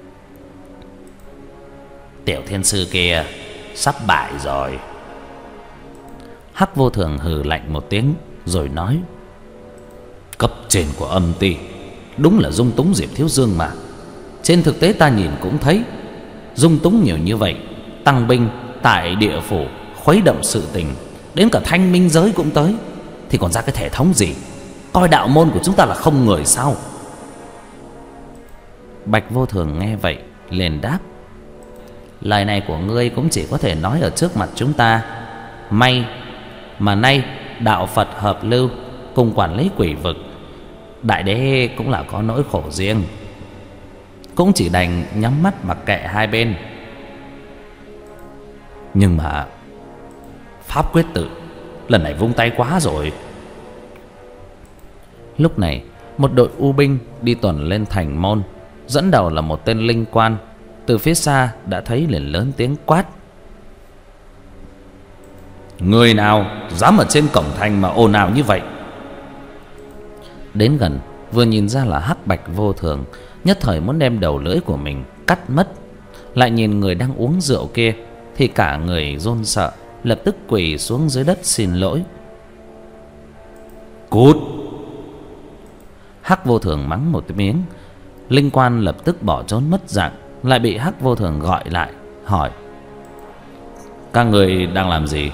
"Tiểu thiên sư kia sắp bại rồi." Hắc Vô Thường hừ lạnh một tiếng rồi nói: "Cấp trên của âm ty đúng là dung túng Diệp Thiếu Dương mà. Trên thực tế ta nhìn cũng thấy, dung túng nhiều như vậy, tăng binh tại địa phủ, khuấy động sự tình, đến cả thanh minh giới cũng tới, thì còn ra cái thể thống gì? Coi đạo môn của chúng ta là không người sao?" Bạch Vô Thường nghe vậy liền đáp: "Lời này của ngươi cũng chỉ có thể nói ở trước mặt chúng ta. May mà nay đạo Phật hợp lưu, cùng quản lý quỷ vực, đại đế cũng là có nỗi khổ riêng, cũng chỉ đành nhắm mắt mặc kệ hai bên. Nhưng mà pháp quyết tự lần này vung tay quá rồi." Lúc này, một đội u binh đi tuần lên thành môn, dẫn đầu là một tên linh quan. Từ phía xa đã thấy liền lớn tiếng quát: "Người nào dám ở trên cổng thành mà ồn ào như vậy?" Đến gần, vừa nhìn ra là Hắc Bạch Vô Thường, nhất thời muốn đem đầu lưỡi của mình cắt mất. Lại nhìn người đang uống rượu kia thì cả người run sợ, lập tức quỳ xuống dưới đất xin lỗi. "Cút!" Hắc Vô Thường mắng một tiếng. Linh quan lập tức bỏ trốn mất dạng, lại bị Hắc Vô Thường gọi lại hỏi: "Các người đang làm gì?"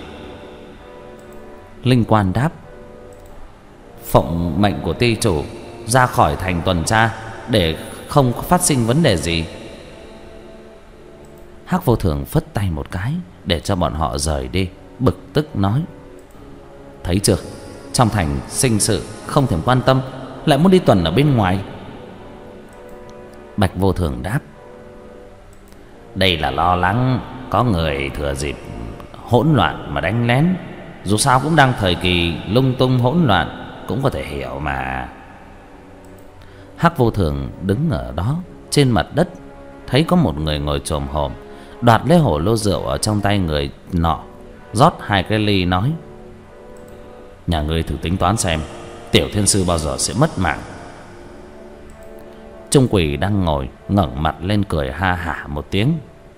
Linh quan đáp: "Phụng mệnh của ty chủ ra khỏi thành tuần tra, để không phát sinh vấn đề gì." Hắc Vô Thường phất tay một cái để cho bọn họ rời đi, bực tức nói: "Thấy chưa, trong thành sinh sự không thèm quan tâm, lại muốn đi tuần ở bên ngoài." Bạch Vô Thường đáp: "Đây là lo lắng có người thừa dịp hỗn loạn mà đánh lén. Dù sao cũng đang thời kỳ lung tung hỗn loạn, cũng có thể hiểu mà." Hắc Vô Thường đứng ở đó trên mặt đất, thấy có một người ngồi chồm hổm, đoạt lấy hổ lô rượu ở trong tay người nọ, rót hai cái ly nói: "Nhà ngươi thử tính toán xem, tiểu thiên sư bao giờ sẽ mất mạng?" Trung quỷ đang ngồi ngẩng mặt lên cười ha hả một tiếng: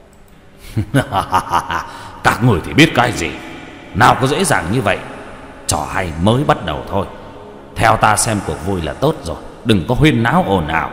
"Các người thì biết cái gì, nào có dễ dàng như vậy. Trò hay mới bắt đầu thôi. Theo ta xem cuộc vui là tốt rồi, đừng có huyên náo ồn ào."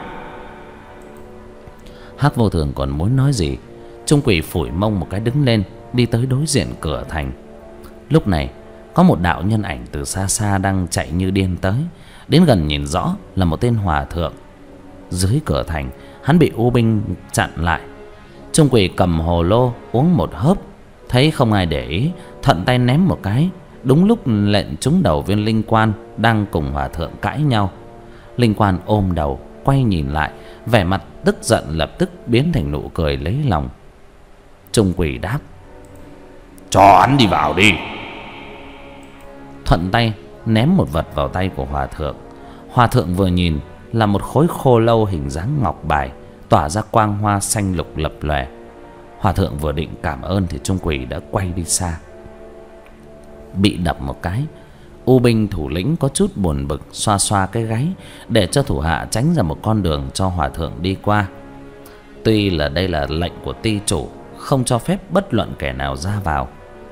Hắc Vô Thường còn muốn nói gì, Trung quỷ phủi mông một cái đứng lên, đi tới đối diện cửa thành. Lúc này có một đạo nhân ảnh từ xa xa đang chạy như điên tới. Đến gần nhìn rõ là một tên hòa thượng. Dưới cửa thành, hắn bị u binh chặn lại. Trung quỷ cầm hồ lô uống một hớp, thấy không ai để ý, thuận tay ném một cái, đúng lúc lệnh trúng đầu viên linh quan đang cùng hòa thượng cãi nhau. Linh quan ôm đầu quay nhìn lại, vẻ mặt tức giận lập tức biến thành nụ cười lấy lòng. Trung quỷ đáp: "Cho hắn đi vào đi." Thuận tay ném một vật vào tay của hòa thượng. Hòa thượng vừa nhìn là một khối khô lâu hình dáng ngọc bài, tỏa ra quang hoa xanh lục lập lòe. Hòa thượng vừa định cảm ơn thì Trung quỷ đã quay đi xa. Bị đập một cái, u binh thủ lĩnh có chút buồn bực, xoa xoa cái gáy để cho thủ hạ tránh ra một con đường cho hòa thượng đi qua. Tuy là đây là lệnh của ty chủ, không cho phép bất luận kẻ nào ra vào,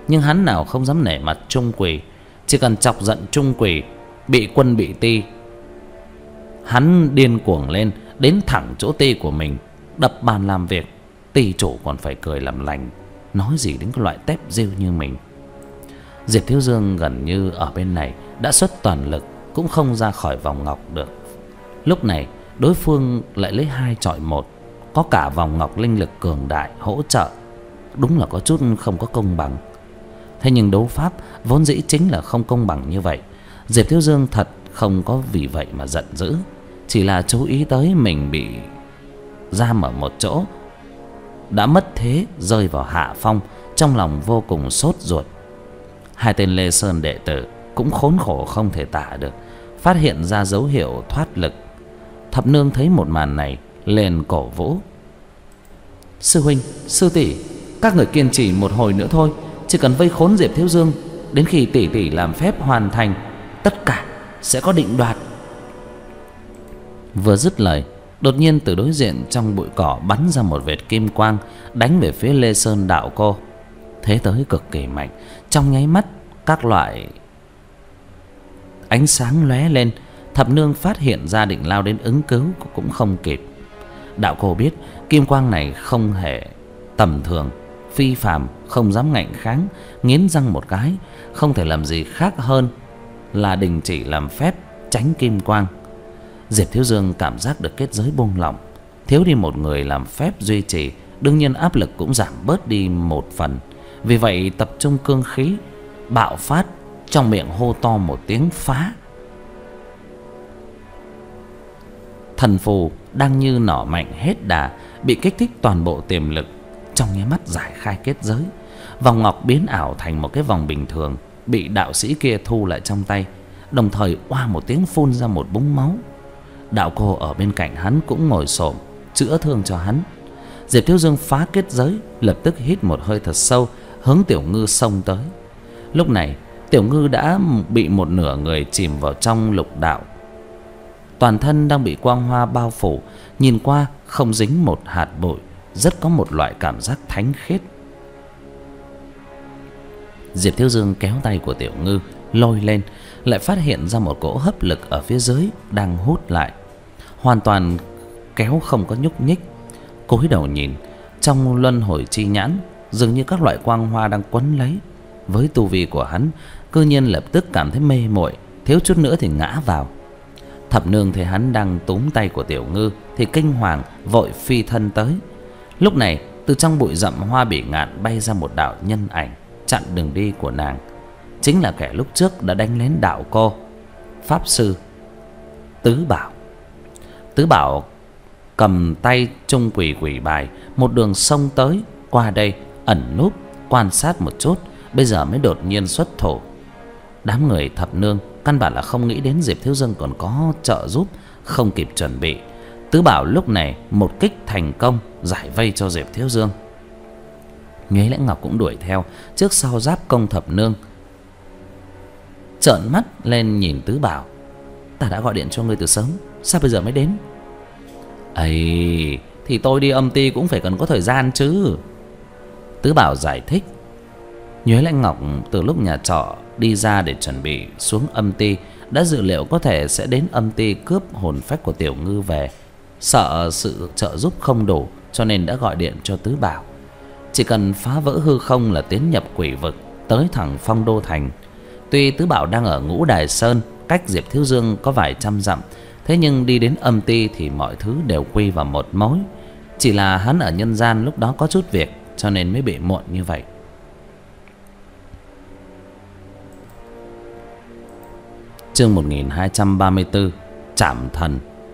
nhưng hắn nào không dám nể mặt Trung Quỳ. Chỉ cần chọc giận Trung Quỳ, bị Quân bị Ti, hắn điên cuồng lên, đến thẳng chỗ Ti của mình, đập bàn làm việc. Ti chủ còn phải cười làm lành, nói gì đến cái loại tép rêu như mình. Diệp Thiếu Dương gần như ở bên này đã xuất toàn lực, cũng không ra khỏi vòng ngọc được. Lúc này đối phương lại lấy hai chọi một, có cả vòng ngọc linh lực cường đại hỗ trợ. Đúng là có chút không có công bằng. Thế nhưng đấu pháp vốn dĩ chính là không công bằng như vậy. Diệp Thiếu Dương thật không có vì vậy mà giận dữ, chỉ là chú ý tới mình bị giam ở một chỗ, đã mất thế rơi vào hạ phong, trong lòng vô cùng sốt ruột. Hai tên Lê Sơn đệ tử cũng khốn khổ không thể tả được, phát hiện ra dấu hiệu thoát lực. Thập Nương thấy một màn này liền cổ vũ: sư huynh, sư tỷ, các người kiên trì một hồi nữa thôi, chỉ cần vây khốn Diệp Thiếu Dương, đến khi tỷ tỷ làm phép hoàn thành, tất cả sẽ có định đoạt. Vừa dứt lời, đột nhiên từ đối diện trong bụi cỏ bắn ra một vệt kim quang, đánh về phía Lê Sơn đạo cô. Thế tới cực kỳ mạnh, trong nháy mắt các loại ánh sáng lóe lên. Thập Nương phát hiện ra định lao đến ứng cứu cũng không kịp. Đạo cô biết kim quang này không hề tầm thường, phi phàm, không dám ngạnh kháng, nghiến răng một cái, không thể làm gì khác hơn là đình chỉ làm phép tránh kim quang. Diệp Thiếu Dương cảm giác được kết giới buông lỏng, thiếu đi một người làm phép duy trì, đương nhiên áp lực cũng giảm bớt đi một phần. Vì vậy tập trung cương khí, bạo phát, trong miệng hô to một tiếng phá. Thần phù đang như nỏ mạnh hết đà, bị kích thích toàn bộ tiềm lực, trong nháy mắt giải khai kết giới. Vòng ngọc biến ảo thành một cái vòng bình thường, bị đạo sĩ kia thu lại trong tay, đồng thời oa một tiếng phun ra một búng máu. Đạo cô ở bên cạnh hắn cũng ngồi xổm chữa thương cho hắn. Diệp Thiếu Dương phá kết giới, lập tức hít một hơi thật sâu, hướng Tiểu Ngư xông tới. Lúc này Tiểu Ngư đã bị một nửa người chìm vào trong lục đạo, toàn thân đang bị quang hoa bao phủ, nhìn qua không dính một hạt bụi, rất có một loại cảm giác thánh khiết. Diệp Thiếu Dương kéo tay của Tiểu Ngư lôi lên, lại phát hiện ra một cỗ hấp lực ở phía dưới đang hút lại, hoàn toàn kéo không có nhúc nhích. Cúi đầu nhìn, trong luân hồi chi nhãn dường như các loại quang hoa đang quấn lấy. Với tu vi của hắn, cư nhiên lập tức cảm thấy mê muội, thiếu chút nữa thì ngã vào. Thập Nương thấy hắn đang túm tay của Tiểu Ngư thì kinh hoàng vội phi thân tới. Lúc này từ trong bụi rậm hoa bỉ ngạn bay ra một đạo nhân ảnh, chặn đường đi của nàng. Chính là kẻ lúc trước đã đánh lén đạo cô, pháp sư Tứ Bảo. Tứ Bảo cầm tay Trung Quỷ quỷ bài, một đường xông tới, qua đây ẩn núp quan sát một chút, bây giờ mới đột nhiên xuất thủ. Đám người Thập Nương căn bản là không nghĩ đến Diệp Thiếu Dương còn có trợ giúp, không kịp chuẩn bị. Tứ Bảo lúc này một kích thành công, giải vây cho Diệp Thiếu Dương. Nhuế Lãnh Ngọc cũng đuổi theo, trước sau giáp công Thập Nương. Trợn mắt lên nhìn Tứ Bảo: ta đã gọi điện cho ngươi từ sớm, sao bây giờ mới đến? Ấy, thì tôi đi âm ty cũng phải cần có thời gian chứ. Tứ Bảo giải thích. Nhuế Lãnh Ngọc từ lúc nhà trọ đi ra để chuẩn bị xuống âm ty, đã dự liệu có thể sẽ đến âm ty cướp hồn phách của Tiểu Ngư về. Sợ sự trợ giúp không đủ, cho nên đã gọi điện cho Tứ Bảo. Chỉ cần phá vỡ hư không là tiến nhập quỷ vực, tới thẳng Phong Đô Thành. Tuy Tứ Bảo đang ở Ngũ Đài Sơn, cách Diệp Thiếu Dương có vài trăm dặm, thế nhưng đi đến âm ty thì mọi thứ đều quy vào một mối. Chỉ là hắn ở nhân gian lúc đó có chút việc, cho nên mới bị muộn như vậy. Chương một nghìn hai trăm ba mươi tư, Trảm Thần.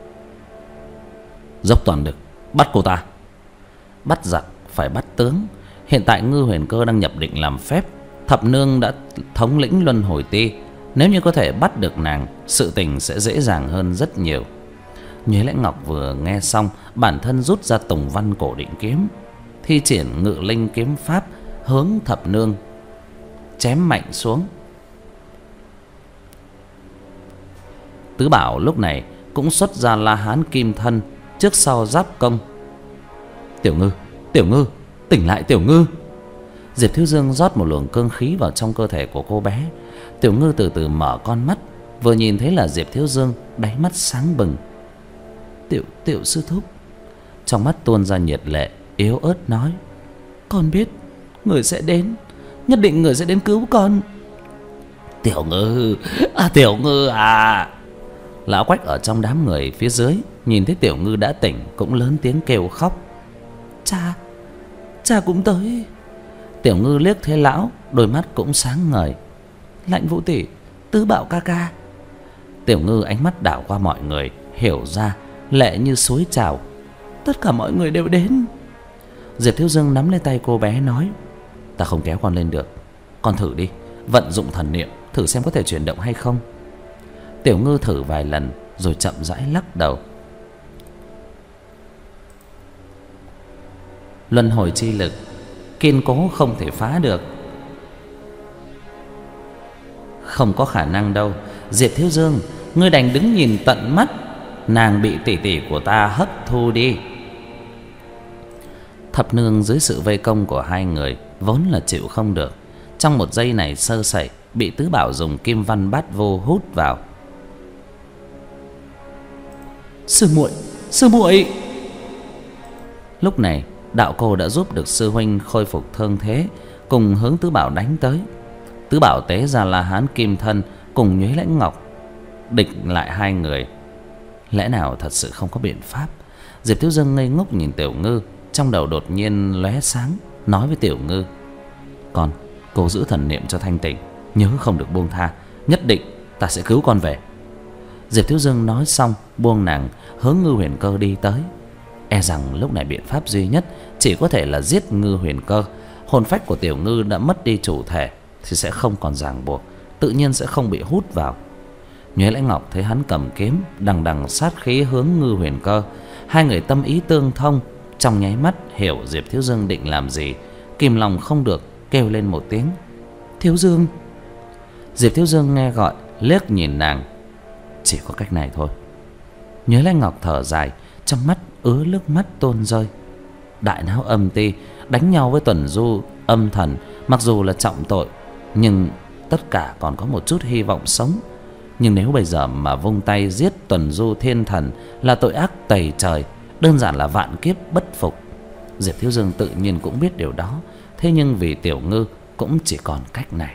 Dốc toàn lực bắt cô ta. Bắt giặc phải bắt tướng. Hiện tại Ngư Huyền Cơ đang nhập định làm phép, Thập Nương đã thống lĩnh luân hồi ti. Nếu như có thể bắt được nàng, sự tình sẽ dễ dàng hơn rất nhiều. Nhuế Lãnh Ngọc vừa nghe xong, bản thân rút ra Tùng Văn Cổ Định Kiếm, thi triển Ngự Linh kiếm pháp, hướng Thập Nương chém mạnh xuống. Tứ Bảo lúc này cũng xuất ra La Hán Kim Thân, trước sau giáp công. Tiểu Ngư, Tiểu Ngư, tỉnh lại Tiểu Ngư. Diệp Thiếu Dương rót một luồng cương khí vào trong cơ thể của cô bé. Tiểu Ngư từ từ mở con mắt, vừa nhìn thấy là Diệp Thiếu Dương, đáy mắt sáng bừng. Tiểu tiểu sư thúc. Trong mắt tuôn ra nhiệt lệ, yếu ớt nói: Con biết người sẽ đến, nhất định người sẽ đến cứu con. Tiểu Ngư, à Tiểu Ngư à. Lão Quách ở trong đám người phía dưới nhìn thấy Tiểu Ngư đã tỉnh, cũng lớn tiếng kêu khóc: Cha, cha cũng tới. Tiểu Ngư liếc thấy lão, đôi mắt cũng sáng ngời: Lạnh Vũ tỷ, Tứ Bảo ca ca. Tiểu Ngư ánh mắt đảo qua mọi người, hiểu ra, lệ như suối trào: Tất cả mọi người đều đến. Diệp Thiếu Dương nắm lấy tay cô bé nói: Ta không kéo con lên được, con thử đi, vận dụng thần niệm thử xem có thể chuyển động hay không. Tiểu Ngư thử vài lần rồi chậm rãi lắc đầu. Luân hồi chi lực kiên cố không thể phá được. Không có khả năng đâu. Diệp Thiếu Dương, ngươi đành đứng nhìn tận mắt nàng bị tỷ tỷ của ta hấp thu đi. Thập nương dưới sự vây công của hai người vốn là chịu không được, trong một giây này sơ sẩy bị Tứ Bảo dùng kim văn bát vô hút vào. Sư muội, sư muội. Lúc này đạo cô đã giúp được sư huynh khôi phục thương thế, cùng hướng Tứ Bảo đánh tới. Tứ Bảo tế ra La Hán kim thân cùng Nhuế Lãnh Ngọc địch lại hai người. Lẽ nào thật sự không có biện pháp? Diệp Thiếu Dương ngây ngốc nhìn Tiểu Ngư, trong đầu đột nhiên lóe sáng, nói với Tiểu Ngư: Con, cô giữ thần niệm cho thanh tỉnh, nhớ không được buông tha, nhất định ta sẽ cứu con về. Diệp Thiếu Dương nói xong buông nàng, hướng Ngư Huyền Cơ đi tới. E rằng lúc này biện pháp duy nhất chỉ có thể là giết Ngư Huyền Cơ. Hồn phách của Tiểu Ngư đã mất đi chủ thể thì sẽ không còn ràng buộc, tự nhiên sẽ không bị hút vào. Nhuế Lãnh Ngọc thấy hắn cầm kiếm đằng đằng sát khí hướng Ngư Huyền Cơ, hai người tâm ý tương thông, trong nháy mắt hiểu Diệp Thiếu Dương định làm gì, kìm lòng không được kêu lên một tiếng: Thiếu Dương. Diệp Thiếu Dương nghe gọi, liếc nhìn nàng: Chỉ có cách này thôi. Nhuế Lãnh Ngọc thở dài, trong mắt ứa nước mắt tuôn rơi. Đại náo âm ti đánh nhau với Tuần Du âm thần, mặc dù là trọng tội, nhưng tất cả còn có một chút hy vọng sống. Nhưng nếu bây giờ mà vung tay giết Tuần Du thiên thần là tội ác tày trời, đơn giản là vạn kiếp bất phục. Diệp Thiếu Dương tự nhiên cũng biết điều đó, thế nhưng vì Tiểu Ngư cũng chỉ còn cách này.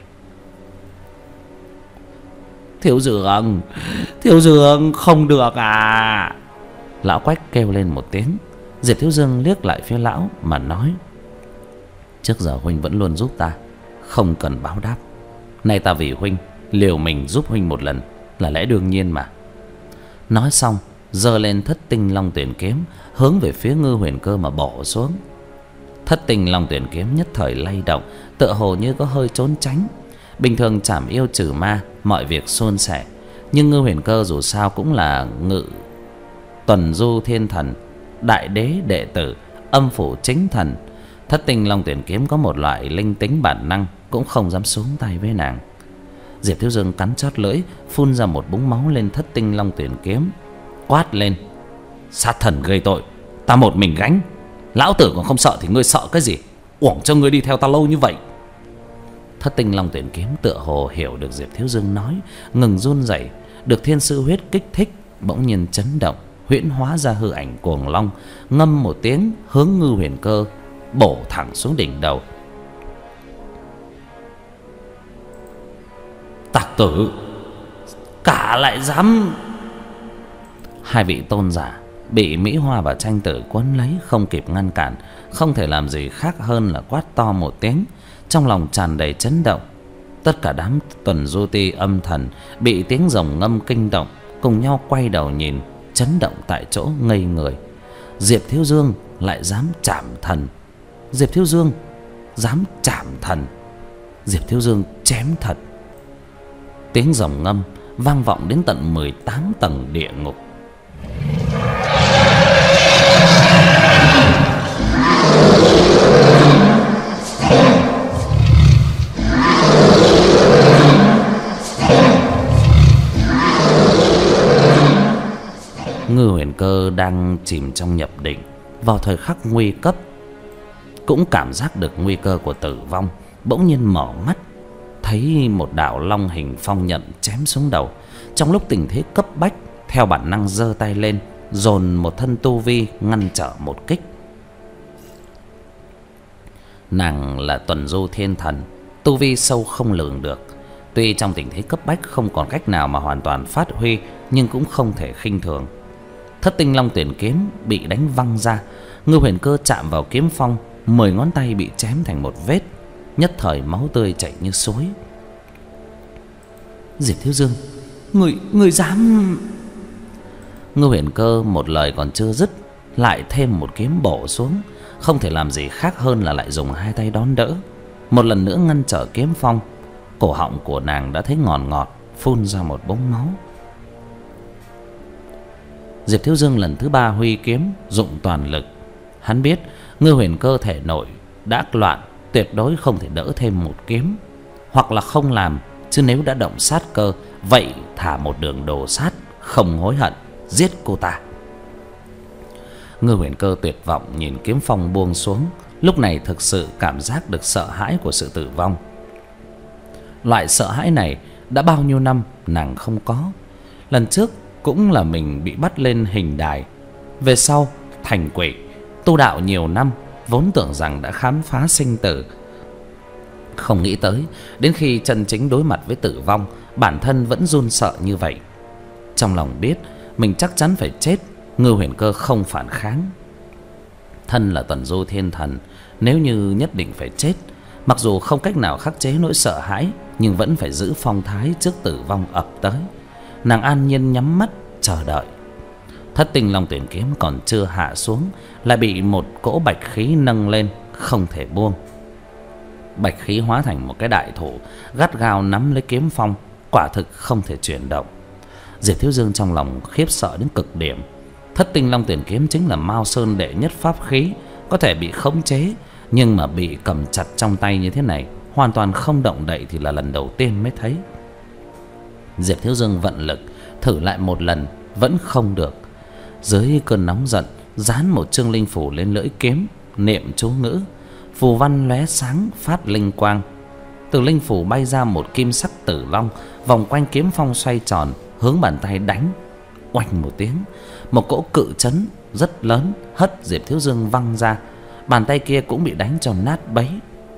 Thiếu Dương, Thiếu Dương, không được à. Lão Quách kêu lên một tiếng. Diệp Thiếu Dương liếc lại phía lão mà nói: Trước giờ huynh vẫn luôn giúp ta, không cần báo đáp. Nay ta vì huynh liều mình giúp huynh một lần là lẽ đương nhiên mà. Nói xong giơ lên Thất Tinh Long Tuyển kiếm hướng về phía Ngư Huyền Cơ mà bổ xuống. Thất Tinh Long Tuyển kiếm nhất thời lay động, tựa hồ như có hơi trốn tránh. Bình thường trảm yêu trừ ma, mọi việc suôn sẻ, nhưng Ngư Huyền Cơ dù sao cũng là ngự Tuần Du thiên thần, đại đế đệ tử, âm phủ chính thần. Thất Tinh Long Tuyển kiếm có một loại linh tính bản năng, cũng không dám xuống tay với nàng. Diệp Thiếu Dương cắn chót lưỡi, phun ra một búng máu lên Thất Tinh Long Tuyển kiếm, quát lên: Sát thần gây tội, ta một mình gánh. Lão tử còn không sợ thì ngươi sợ cái gì? Uổng cho ngươi đi theo ta lâu như vậy. Thất Tinh Long Tuyển kiếm tựa hồ hiểu được Diệp Thiếu Dương nói, ngừng run rẩy, được thiên sư huyết kích thích, bỗng nhiên chấn động, huyễn hóa ra hư ảnh cuồng long, ngâm một tiếng hướng Ngư Huyền Cơ bổ thẳng xuống đỉnh đầu. Tặc tử, cả lại dám. Hai vị tôn giả bị Mỹ Hoa và Tranh Tử quấn lấy, không kịp ngăn cản, không thể làm gì khác hơn là quát to một tiếng, trong lòng tràn đầy chấn động. Tất cả đám Tuần Du ti âm thần bị tiếng rồng ngâm kinh động, cùng nhau quay đầu nhìn, chấn động tại chỗ ngây người. Diệp Thiếu Dương lại dám chạm thần. Diệp Thiếu Dương dám chạm thần. Diệp Thiếu Dương chém thật. Tiếng rồng ngâm vang vọng đến tận mười tám tầng địa ngục. Ngư Huyền Cơ đang chìm trong nhập định, vào thời khắc nguy cấp, cũng cảm giác được nguy cơ của tử vong, bỗng nhiên mở mắt thấy một đạo long hình phong nhận chém xuống đầu. Trong lúc tình thế cấp bách, theo bản năng giơ tay lên dồn một thân tu vi ngăn trở một kích. Nàng là Tuần Du Thiên Thần, tu vi sâu không lường được. Tuy trong tình thế cấp bách không còn cách nào mà hoàn toàn phát huy, nhưng cũng không thể khinh thường. Thất tinh long tuyển kiếm bị đánh văng ra, Ngưu Huyền Cơ chạm vào kiếm phong, mười ngón tay bị chém thành một vết, nhất thời máu tươi chảy như suối. Diệp Thiếu Dương, người người dám... Ngưu Huyền Cơ một lời còn chưa dứt, lại thêm một kiếm bổ xuống, không thể làm gì khác hơn là lại dùng hai tay đón đỡ, một lần nữa ngăn trở kiếm phong. Cổ họng của nàng đã thấy ngọt ngọt, phun ra một búng máu. Diệp Thiếu Dương lần thứ ba huy kiếm, dụng toàn lực. Hắn biết Ngưu Huyền Cơ thể nội đã loạn, tuyệt đối không thể đỡ thêm một kiếm, hoặc là không làm, chứ nếu đã động sát cơ, vậy thả một đường đồ sát, không hối hận, giết cô ta. Ngưu Huyền Cơ tuyệt vọng nhìn kiếm phong buông xuống, lúc này thực sự cảm giác được sợ hãi của sự tử vong. Loại sợ hãi này đã bao nhiêu năm nàng không có. Lần trước cũng là mình bị bắt lên hình đài, về sau thành quỷ. Tu đạo nhiều năm, vốn tưởng rằng đã khám phá sinh tử, không nghĩ tới đến khi chân chính đối mặt với tử vong, bản thân vẫn run sợ như vậy. Trong lòng biết mình chắc chắn phải chết, Ngưu Huyền Cơ không phản kháng. Thân là Tuần Du Thiên Thần, nếu như nhất định phải chết, mặc dù không cách nào khắc chế nỗi sợ hãi, nhưng vẫn phải giữ phong thái trước tử vong ập tới. Nàng an nhiên nhắm mắt chờ đợi. Thất tinh long tuyển kiếm còn chưa hạ xuống, lại bị một cỗ bạch khí nâng lên, không thể buông. Bạch khí hóa thành một cái đại thủ, gắt gao nắm lấy kiếm phong, quả thực không thể chuyển động. Diệp Thiếu Dương trong lòng khiếp sợ đến cực điểm. Thất tinh long tuyển kiếm chính là Mao Sơn đệ nhất pháp khí, có thể bị khống chế, nhưng mà bị cầm chặt trong tay như thế này, hoàn toàn không động đậy thì là lần đầu tiên mới thấy. Diệp Thiếu Dương vận lực thử lại một lần, vẫn không được. Dưới cơn nóng giận, dán một chương linh phủ lên lưỡi kiếm, niệm chú ngữ, phù văn lóe sáng phát linh quang. Từ linh phủ bay ra một kim sắc tử long, vòng quanh kiếm phong xoay tròn, hướng bàn tay đánh. Oanh một tiếng, một cỗ cự chấn rất lớn hất Diệp Thiếu Dương văng ra, bàn tay kia cũng bị đánh cho nát bấy.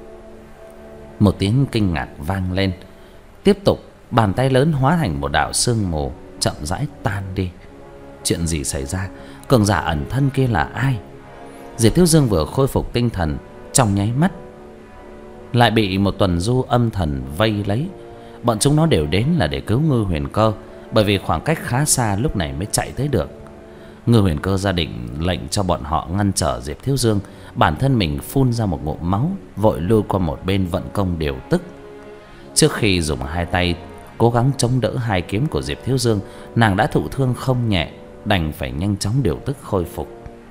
Một tiếng kinh ngạc vang lên, tiếp tục bàn tay lớn hóa thành một đạo sương mù, chậm rãi tan đi. Chuyện gì xảy ra? Cường giả ẩn thân kia là ai? Diệp Thiếu Dương vừa khôi phục tinh thần, trong nháy mắt lại bị một tuần du âm thần vây lấy. Bọn chúng nó đều đến là để cứu Ngưu Huyền Cơ, bởi vì khoảng cách khá xa, lúc này mới chạy tới được. Ngưu Huyền Cơ gia định lệnh cho bọn họ ngăn trở Diệp Thiếu Dương, bản thân mình phun ra một ngụm máu, vội lui qua một bên vận công điều tức. Trước khi dùng hai tay cố gắng chống đỡ hai kiếm của Diệp Thiếu Dương, nàng đã thụ thương không nhẹ, đành phải nhanh chóng điều tức khôi phục.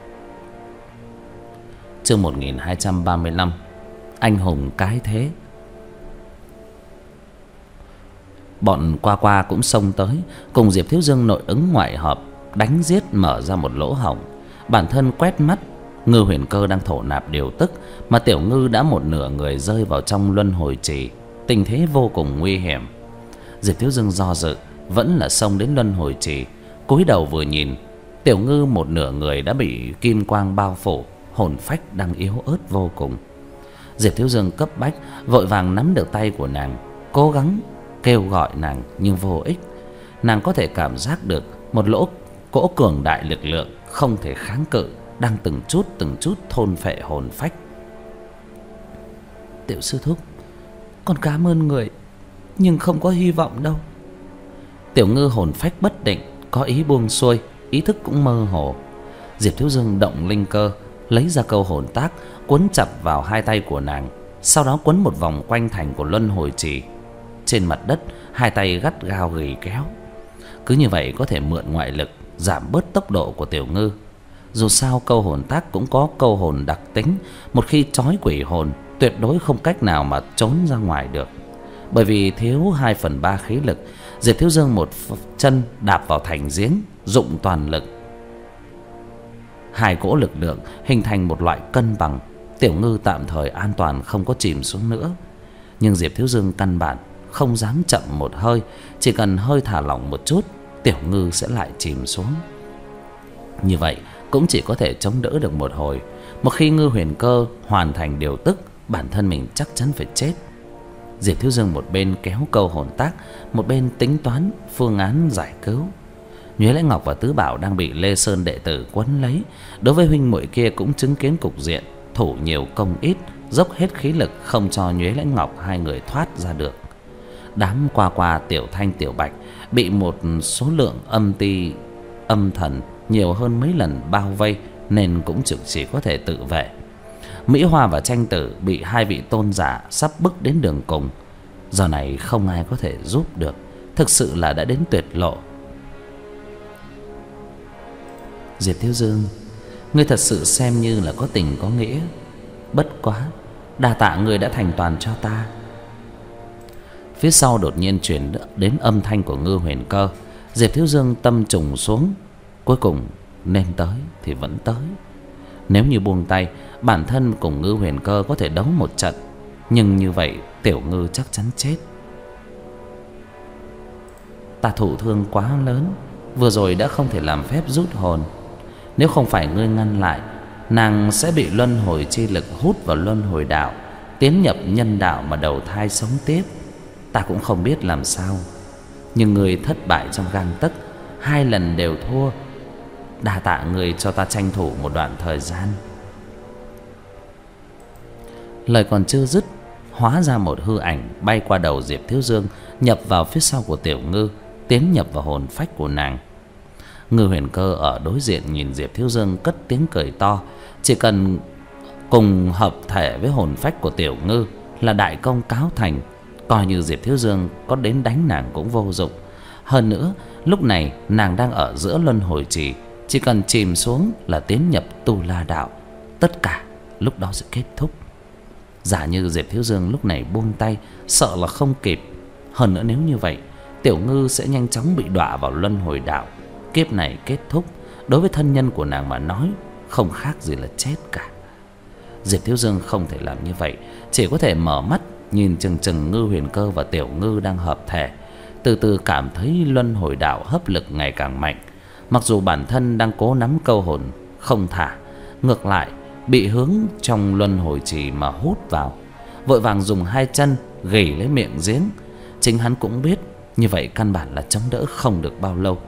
Chương một nghìn hai trăm ba mươi lăm, anh hùng cái thế. Bọn qua qua cũng xông tới, cùng Diệp Thiếu Dương nội ứng ngoại hợp, đánh giết mở ra một lỗ hổng. Bản thân quét mắt, Ngưu Huyền Cơ đang thổ nạp điều tức, mà Tiểu Ngư đã một nửa người rơi vào trong luân hồi trì, tình thế vô cùng nguy hiểm. Diệp Thiếu Dương do dự, vẫn là xông đến luân hồi trì. Cúi đầu vừa nhìn, Tiểu Ngư một nửa người đã bị kim quang bao phủ, hồn phách đang yếu ớt vô cùng. Diệp Thiếu Dương cấp bách vội vàng nắm được tay của nàng, cố gắng kêu gọi nàng nhưng vô ích. Nàng có thể cảm giác được một lỗ cỗ cường đại lực lượng không thể kháng cự, đang từng chút từng chút thôn phệ hồn phách. Tiểu sư thúc, con cảm ơn người, nhưng không có hy vọng đâu. Tiểu Ngư hồn phách bất định, có ý buông xuôi, ý thức cũng mơ hồ. Diệp Thiếu Dương động linh cơ, lấy ra câu hồn tác, quấn chặt vào hai tay của nàng, sau đó quấn một vòng quanh thành của luân hồi trì. Trên mặt đất, hai tay gắt gao ghì kéo. Cứ như vậy có thể mượn ngoại lực giảm bớt tốc độ của Tiểu Ngư. Dù sao câu hồn tác cũng có câu hồn đặc tính, một khi trói quỷ hồn tuyệt đối không cách nào mà trốn ra ngoài được. Bởi vì thiếu hai phần ba khí lực, Diệp Thiếu Dương một chân đạp vào thành giếng, dụng toàn lực. Hai cỗ lực lượng hình thành một loại cân bằng. Tiểu Ngư tạm thời an toàn không có chìm xuống nữa. Nhưng Diệp Thiếu Dương căn bản không dám chậm một hơi. Chỉ cần hơi thả lỏng một chút, Tiểu Ngư sẽ lại chìm xuống. Như vậy cũng chỉ có thể chống đỡ được một hồi. Một khi Ngư Huyền Cơ hoàn thành điều tức, bản thân mình chắc chắn phải chết. Diệp Thiếu Dương một bên kéo câu hồn tác, một bên tính toán phương án giải cứu. Nhuế Lãnh Ngọc và Tứ Bảo đang bị Lê Sơn đệ tử quấn lấy. Đối với huynh muội kia cũng chứng kiến cục diện thủ nhiều công ít, dốc hết khí lực không cho Nhuế Lãnh Ngọc hai người thoát ra được. Đám qua qua Tiểu Thanh Tiểu Bạch bị một số lượng âm ti âm thần nhiều hơn mấy lần bao vây, nên cũng trực chỉ có thể tự vệ. Mỹ Hoa và Tranh Tử bị hai vị tôn giả sắp bước đến đường cùng. Giờ này không ai có thể giúp được, thực sự là đã đến tuyệt lộ. Diệp Thiếu Dương, ngươi thật sự xem như là có tình có nghĩa. Bất quá, đa tạ ngươi đã thành toàn cho ta. Phía sau đột nhiên truyền đến âm thanh của Ngư Huyền Cơ. Diệp Thiếu Dương tâm trùng xuống. Cuối cùng nên tới thì vẫn tới. Nếu như buông tay, bản thân cùng Ngư Huyền Cơ có thể đấu một trận, nhưng như vậy Tiểu Ngư chắc chắn chết. Ta thụ thương quá lớn, vừa rồi đã không thể làm phép rút hồn. Nếu không phải ngươi ngăn lại, nàng sẽ bị luân hồi chi lực hút vào luân hồi đạo, tiến nhập nhân đạo mà đầu thai sống tiếp. Ta cũng không biết làm sao. Nhưng ngươi thất bại trong gang tấc, hai lần đều thua. Đa tạ ngươi cho ta tranh thủ một đoạn thời gian. Lời còn chưa dứt, hóa ra một hư ảnh bay qua đầu Diệp Thiếu Dương, nhập vào phía sau của Tiểu Ngư, tiến nhập vào hồn phách của nàng. Ngư Huyền Cơ ở đối diện nhìn Diệp Thiếu Dương cất tiếng cười to. Chỉ cần cùng hợp thể với hồn phách của Tiểu Ngư là đại công cáo thành. Coi như Diệp Thiếu Dương có đến đánh nàng cũng vô dụng. Hơn nữa, lúc này nàng đang ở giữa luân hồi trì, chỉ cần chìm xuống là tiến nhập Tu La đạo. Tất cả lúc đó sẽ kết thúc. Giả như Diệp Thiếu Dương lúc này buông tay, sợ là không kịp. Hơn nữa nếu như vậy, Tiểu Ngư sẽ nhanh chóng bị đọa vào luân hồi đạo. Kiếp này kết thúc, đối với thân nhân của nàng mà nói, không khác gì là chết cả. Diệp Thiếu Dương không thể làm như vậy, chỉ có thể mở mắt nhìn chừng chừng Ngư Huyền Cơ và Tiểu Ngư đang hợp thể. Từ từ cảm thấy luân hồi đạo hấp lực ngày càng mạnh. Mặc dù bản thân đang cố nắm câu hồn không thả, ngược lại bị hướng trong luân hồi trì mà hút vào. Vội vàng dùng hai chân ghì lấy miệng giếng. Chính hắn cũng biết như vậy căn bản là chống đỡ không được bao lâu.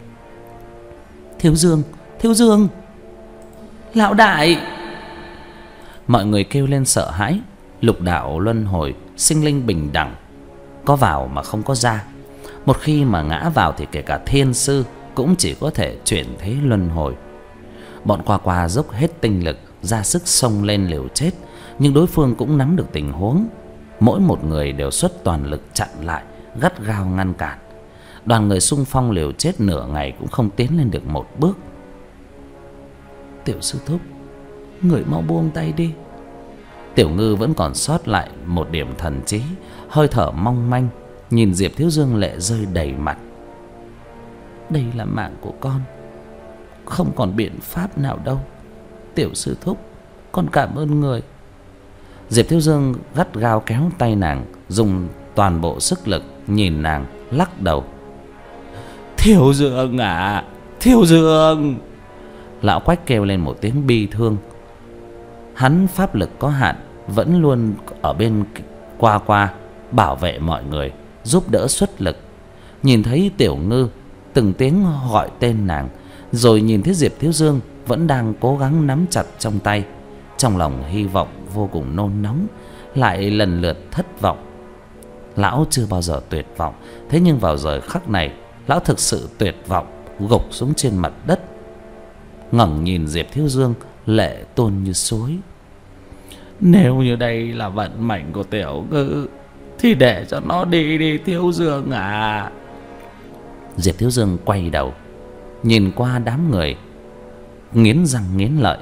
Thiếu Dương, Thiếu Dương, lão đại! Mọi người kêu lên sợ hãi. Lục đạo luân hồi, sinh linh bình đẳng, có vào mà không có ra. Một khi mà ngã vào thì kể cả thiên sư cũng chỉ có thể chuyển thế luân hồi. Bọn qua qua dốc hết tinh lực ra sức xông lên liều chết, nhưng đối phương cũng nắm được tình huống. Mỗi một người đều xuất toàn lực chặn lại, gắt gao ngăn cản. Đoàn người xung phong liều chết nửa ngày cũng không tiến lên được một bước. Tiểu sư thúc, người mau buông tay đi. Tiểu Ngư vẫn còn sót lại một điểm thần trí, hơi thở mong manh, nhìn Diệp Thiếu Dương lệ rơi đầy mặt. Đây là mạng của con, không còn biện pháp nào đâu. Tiểu sư thúc, con cảm ơn người. Diệp Thiếu Dương gắt gao kéo tay nàng, dùng toàn bộ sức lực nhìn nàng, lắc đầu. Thiếu Dương à, Thiếu Dương! Lão Quách kêu lên một tiếng bi thương. Hắn pháp lực có hạn, vẫn luôn ở bên qua qua bảo vệ mọi người, giúp đỡ xuất lực. Nhìn thấy Tiểu Ngư từng tiếng gọi tên nàng, rồi nhìn thấy Diệp Thiếu Dương vẫn đang cố gắng nắm chặt trong tay, trong lòng hy vọng vô cùng nôn nóng, lại lần lượt thất vọng. Lão chưa bao giờ tuyệt vọng, thế nhưng vào giờ khắc này, lão thực sự tuyệt vọng, gục xuống trên mặt đất, ngẩng nhìn Diệp Thiếu Dương, lệ tuôn như suối. Nếu như đây là vận mệnh của Tiểu Ngư thì để cho nó đi đi Thiếu Dương à. Diệp Thiếu Dương quay đầu nhìn qua đám người, nghiến răng nghiến lợi.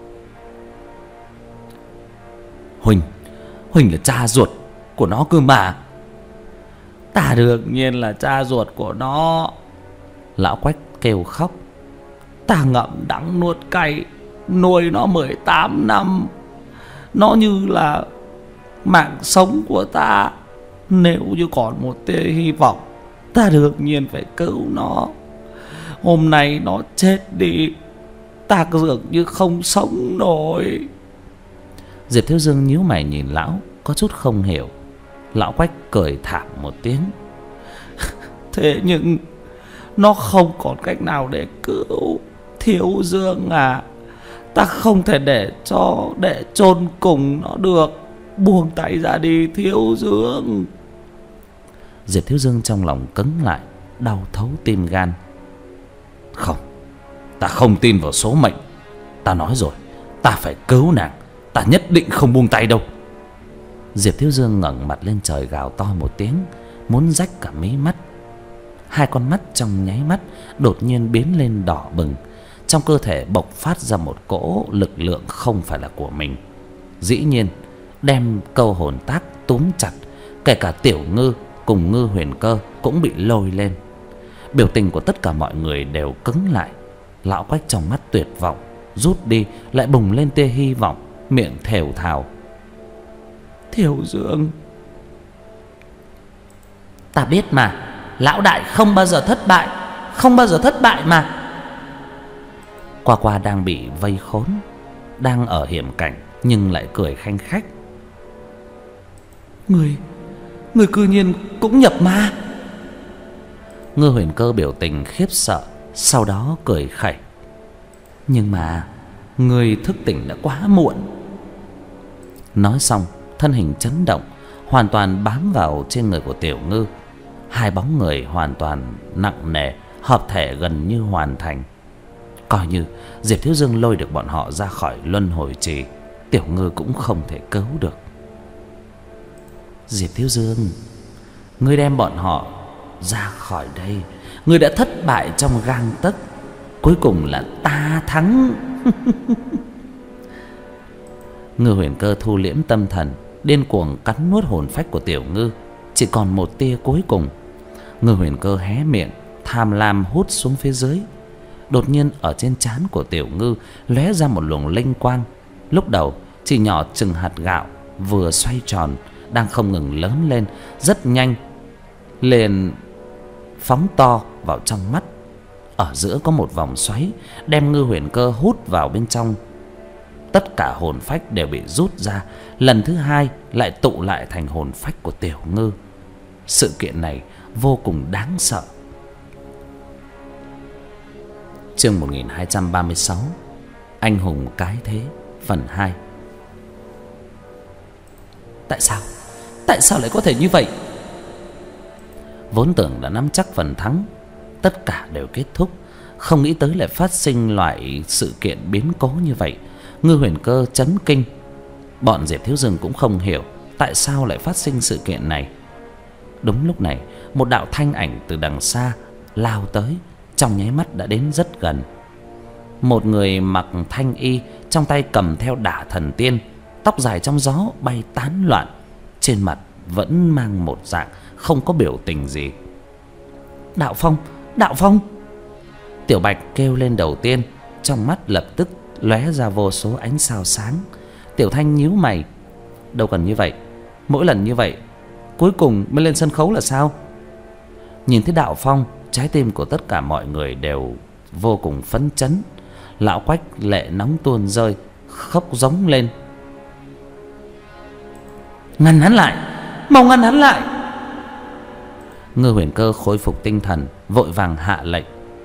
Huỳnh, Huỳnh là cha ruột của nó cơ mà. Ta đương nhiên là cha ruột của nó. Lão Quách kêu khóc. Ta ngậm đắng nuốt cay nuôi nó mười tám năm. Nó như là mạng sống của ta. Nếu như còn một tia hy vọng, ta đương nhiên phải cứu nó. Hôm nay nó chết đi, ta dường như không sống nổi. Diệp Thiếu Dương nhíu mày nhìn lão, có chút không hiểu. Lão Quách cười thảm một tiếng. Thế nhưng nó không còn cách nào để cứu. Thiếu Dương à, ta không thể để cho để chôn cùng nó được. Buông tay ra đi Thiếu Dương. Diệp Thiếu Dương trong lòng cứng lại, đau thấu tim gan. Không, ta không tin vào số mệnh. Ta nói rồi, ta phải cứu nàng. Ta nhất định không buông tay đâu. Diệp Thiếu Dương ngẩng mặt lên trời gào to một tiếng, muốn rách cả mí mắt. Hai con mắt trong nháy mắt đột nhiên biến lên đỏ bừng. Trong cơ thể bộc phát ra một cỗ lực lượng không phải là của mình. Dĩ nhiên đem câu hồn tác túm chặt. Kể cả Tiểu Ngư cùng Ngư Huyền Cơ cũng bị lôi lên. Biểu tình của tất cả mọi người đều cứng lại. Lão Quách trong mắt tuyệt vọng rút đi, lại bùng lên tia hy vọng, miệng thều thào. Thiếu Dương, ta biết mà, lão đại không bao giờ thất bại, không bao giờ thất bại mà. Qua Qua đang bị vây khốn, đang ở hiểm cảnh, nhưng lại cười khanh khách. Người, người cư nhiên cũng nhập ma. Ngư Huyền Cơ biểu tình khiếp sợ, sau đó cười khẩy. Nhưng mà người thức tỉnh đã quá muộn. Nói xong, thân hình chấn động, hoàn toàn bám vào trên người của Tiểu Ngư. Hai bóng người hoàn toàn nặng nề, hợp thể gần như hoàn thành. Coi như Diệp Thiếu Dương lôi được bọn họ ra khỏi luân hồi trì, Tiểu Ngư cũng không thể cứu được. Diệp Thiếu Dương, ngươi đem bọn họ ra khỏi đây, ngươi đã thất bại trong gang tấc. Cuối cùng là ta thắng. Ngư Huyền Cơ thu liễm tâm thần, điên cuồng cắn nuốt hồn phách của Tiểu Ngư. Chỉ còn một tia cuối cùng. Ngư Huyền Cơ hé miệng, tham lam hút xuống phía dưới. Đột nhiên ở trên trán của Tiểu Ngư lóe ra một luồng linh quang. Lúc đầu chỉ nhỏ chừng hạt gạo, vừa xoay tròn, đang không ngừng lớn lên, rất nhanh liền phóng to vào trong mắt. Ở giữa có một vòng xoáy, đem Ngư Huyền Cơ hút vào bên trong. Tất cả hồn phách đều bị rút ra, lần thứ hai lại tụ lại thành hồn phách của Tiểu Ngư. Sự kiện này vô cùng đáng sợ. Chương một nghìn hai trăm ba mươi sáu, Anh hùng cái thế, phần hai. Tại sao? Tại sao lại có thể như vậy? Vốn tưởng đã nắm chắc phần thắng, tất cả đều kết thúc, không nghĩ tới lại phát sinh loại sự kiện biến cố như vậy. Ngư Huyền Cơ chấn kinh. Bọn Diệp Thiếu Dương cũng không hiểu tại sao lại phát sinh sự kiện này. Đúng lúc này, một đạo thanh ảnh từ đằng xa lao tới, trong nháy mắt đã đến rất gần. Một người mặc thanh y, trong tay cầm theo Đả Thần Tiên, tóc dài trong gió bay tán loạn, trên mặt vẫn mang một dạng không có biểu tình gì. Đạo Phong, Đạo Phong! Tiểu Bạch kêu lên đầu tiên, trong mắt lập tức lóe ra vô số ánh sao sáng. Tiểu Thanh nhíu mày. Đâu cần như vậy, mỗi lần như vậy cuối cùng mới lên sân khấu là sao? Nhìn thấy Đạo Phong, trái tim của tất cả mọi người đều vô cùng phấn chấn. Lão Quách lệ nóng tuôn rơi, khóc giống lên. Ngăn hắn lại, mau ngăn hắn lại! Ngư Huyền Cơ khôi phục tinh thần, vội vàng hạ lệnh.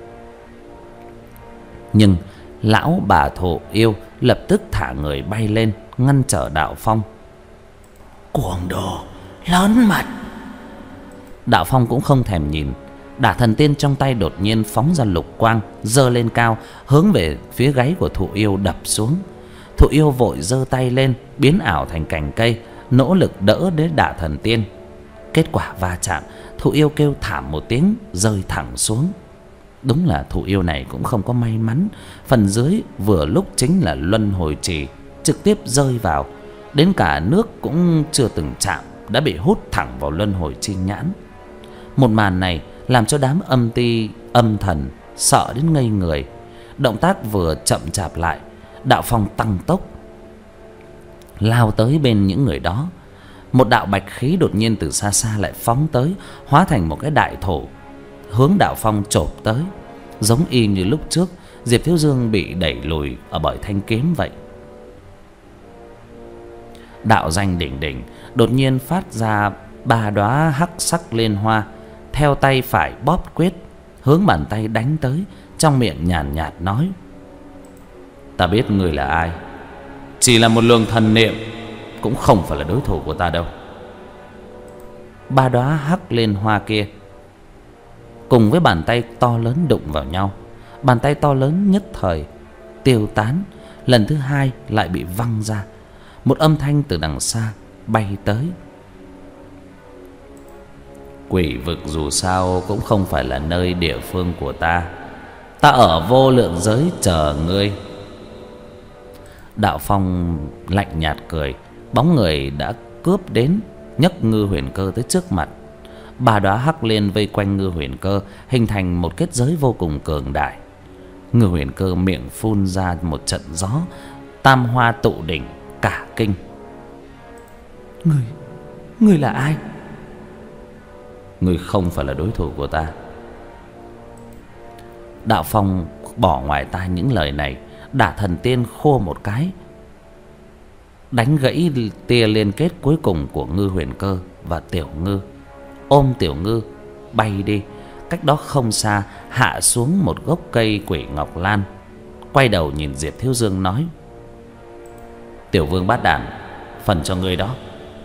Nhưng lão bà Thổ Yêu lập tức thả người bay lên, ngăn trở Đạo Phong. Cuồng đồ, lớn mật! Đạo Phong cũng không thèm nhìn. Đả Thần Tiên trong tay đột nhiên phóng ra lục quang, giơ lên cao, hướng về phía gáy của Thụ Yêu đập xuống. Thụ Yêu vội giơ tay lên, biến ảo thành cành cây, nỗ lực đỡ đến Đả Thần Tiên. Kết quả va chạm, Thụ Yêu kêu thảm một tiếng, rơi thẳng xuống. Đúng là Thụ Yêu này cũng không có may mắn, phần dưới vừa lúc chính là luân hồi trì, trực tiếp rơi vào. Đến cả nước cũng chưa từng chạm, đã bị hút thẳng vào luân hồi chi nhãn. Một màn này làm cho đám âm ti âm thần sợ đến ngây người. Động tác vừa chậm chạp lại, Đạo Phong tăng tốc, lao tới bên những người đó. Một đạo bạch khí đột nhiên từ xa xa lại phóng tới, hóa thành một cái đại thổ hướng Đạo Phong chộp tới. Giống y như lúc trước Diệp Thiếu Dương bị đẩy lùi ở bởi thanh kiếm vậy. Đạo danh đỉnh đỉnh đột nhiên phát ra ba đóa hắc sắc liên hoa, theo tay phải bóp quyết, hướng bàn tay đánh tới, trong miệng nhàn nhạt, nhạt nói: ta biết người là ai, chỉ là một luồng thần niệm, cũng không phải là đối thủ của ta đâu. Ba đóa hắc liên hoa kia cùng với bàn tay to lớn đụng vào nhau. Bàn tay to lớn nhất thời tiêu tán, lần thứ hai lại bị văng ra. Một âm thanh từ đằng xa bay tới: quỷ vực dù sao cũng không phải là nơi địa phương của ta, ta ở vô lượng giới chờ ngươi. Đạo Phong lạnh nhạt cười, bóng người đã cướp đến, nhấc Ngư Huyền Cơ tới trước mặt. Ba đóa hắc liên vây quanh Ngư Huyền Cơ, hình thành một kết giới vô cùng cường đại. Ngư Huyền Cơ miệng phun ra một trận gió, tam hoa tụ đỉnh, cả kinh: Người, người là ai? Người không phải là đối thủ của ta. Đạo Phong bỏ ngoài tai những lời này, đả thần tiên khô một cái, đánh gãy tia liên kết cuối cùng của Ngư Huyền Cơ và Tiểu Ngư, ôm Tiểu Ngư bay đi. Cách đó không xa hạ xuống một gốc cây Quỷ Ngọc Lan, quay đầu nhìn Diệp Thiếu Dương nói: Tiểu Vương Bát Đàn, phần cho ngươi đó.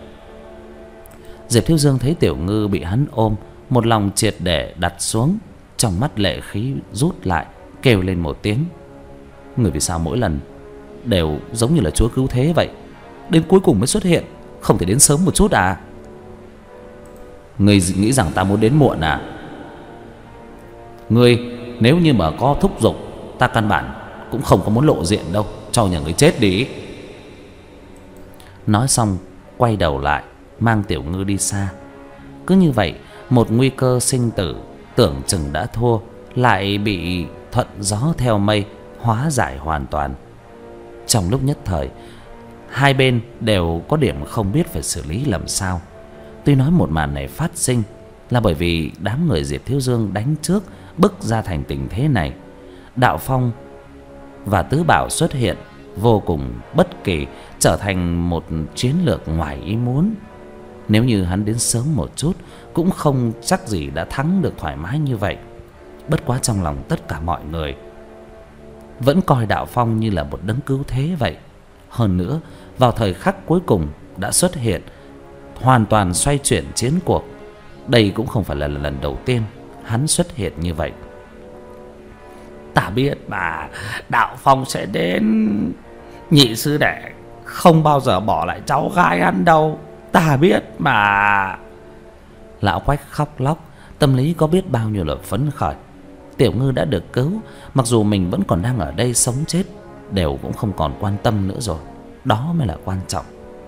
Diệp Thiếu Dương thấy Tiểu Ngư bị hắn ôm, một lòng triệt để đặt xuống, trong mắt lệ khí rút lại, kêu lên một tiếng: người vì sao mỗi lần đều giống như là chúa cứu thế vậy, đến cuối cùng mới xuất hiện, không thể đến sớm một chút à? Ngươi nghĩ rằng ta muốn đến muộn à? Ngươi nếu như mà có thúc giục, ta căn bản cũng không có muốn lộ diện đâu, cho nhà ngươi chết đi. Nói xong quay đầu lại, mang Tiểu Ngư đi xa. Cứ như vậy, một nguy cơ sinh tử tưởng chừng đã thua, lại bị thuận gió theo mây hóa giải hoàn toàn. Trong lúc nhất thời, hai bên đều có điểm không biết phải xử lý làm sao. Tuy nói một màn này phát sinh là bởi vì đám người Diệp Thiếu Dương đánh trước, bức ra thành tình thế này. Đạo Phong và Tứ Bảo xuất hiện vô cùng bất kỳ, trở thành một chiến lược ngoài ý muốn. Nếu như hắn đến sớm một chút, cũng không chắc gì đã thắng được thoải mái như vậy. Bất quá trong lòng tất cả mọi người vẫn coi Đạo Phong như là một đấng cứu thế vậy. Hơn nữa, vào thời khắc cuối cùng đã xuất hiện, hoàn toàn xoay chuyển chiến cuộc. Đây cũng không phải là lần đầu tiên hắn xuất hiện như vậy. Ta biết mà, Đạo Phong sẽ đến. Nhị sư đệ không bao giờ bỏ lại cháu gái ăn đâu, ta biết mà. Lão Quách khóc lóc, tâm lý có biết bao nhiêu là phấn khởi. Tiểu Ngư đã được cứu, mặc dù mình vẫn còn đang ở đây sống chết đều cũng không còn quan tâm nữa rồi. Đó mới là quan trọng.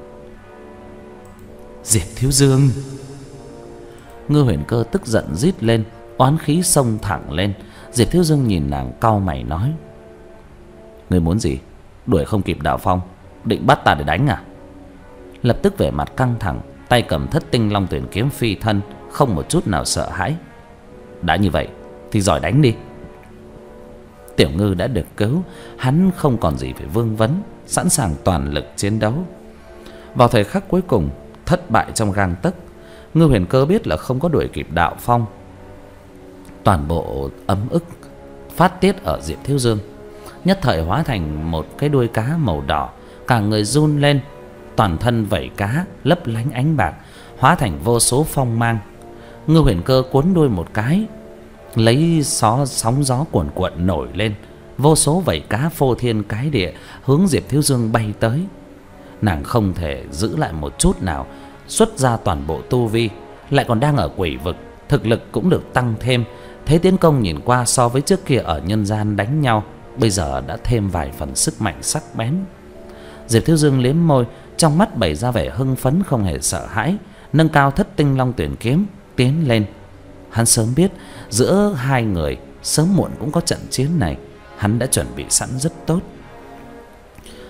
Diệp Thiếu Dương! Ngư Huyền Cơ tức giận rít lên, oán khí xông thẳng lên. Diệp Thiếu Dương nhìn nàng cau mày nói: ngươi muốn gì? Đuổi không kịp Đạo Phong, định bắt ta để đánh à? Lập tức vẻ mặt căng thẳng, tay cầm Thất Tinh Long Tuyển kiếm phi thân, không một chút nào sợ hãi. Đã như vậy thì giỏi đánh đi. Tiểu Ngư đã được cứu, hắn không còn gì phải vương vấn, sẵn sàng toàn lực chiến đấu. Vào thời khắc cuối cùng, thất bại trong gang tấc, Ngư Huyền Cơ biết là không có đuổi kịp Đạo Phong. Toàn bộ ấm ức phát tiết ở Diệp Thiếu Dương, nhất thời hóa thành một cái đuôi cá màu đỏ, cả người run lên, toàn thân vảy cá lấp lánh ánh bạc, hóa thành vô số phong mang. Ngư Huyền Cơ cuốn đuôi một cái, lấy gió sóng gió cuồn cuộn nổi lên, vô số vảy cá phô thiên cái địa hướng Diệp Thiếu Dương bay tới. Nàng không thể giữ lại một chút nào, xuất ra toàn bộ tu vi, lại còn đang ở quỷ vực, thực lực cũng được tăng thêm. Thế tiến công nhìn qua so với trước kia ở nhân gian đánh nhau, bây giờ đã thêm vài phần sức mạnh sắc bén. Diệp Thiếu Dương liếm môi, trong mắt bày ra vẻ hưng phấn không hề sợ hãi, nâng cao Thất Tinh Long Tuyển kiếm tiến lên. Hắn sớm biết giữa hai người sớm muộn cũng có trận chiến này, hắn đã chuẩn bị sẵn rất tốt.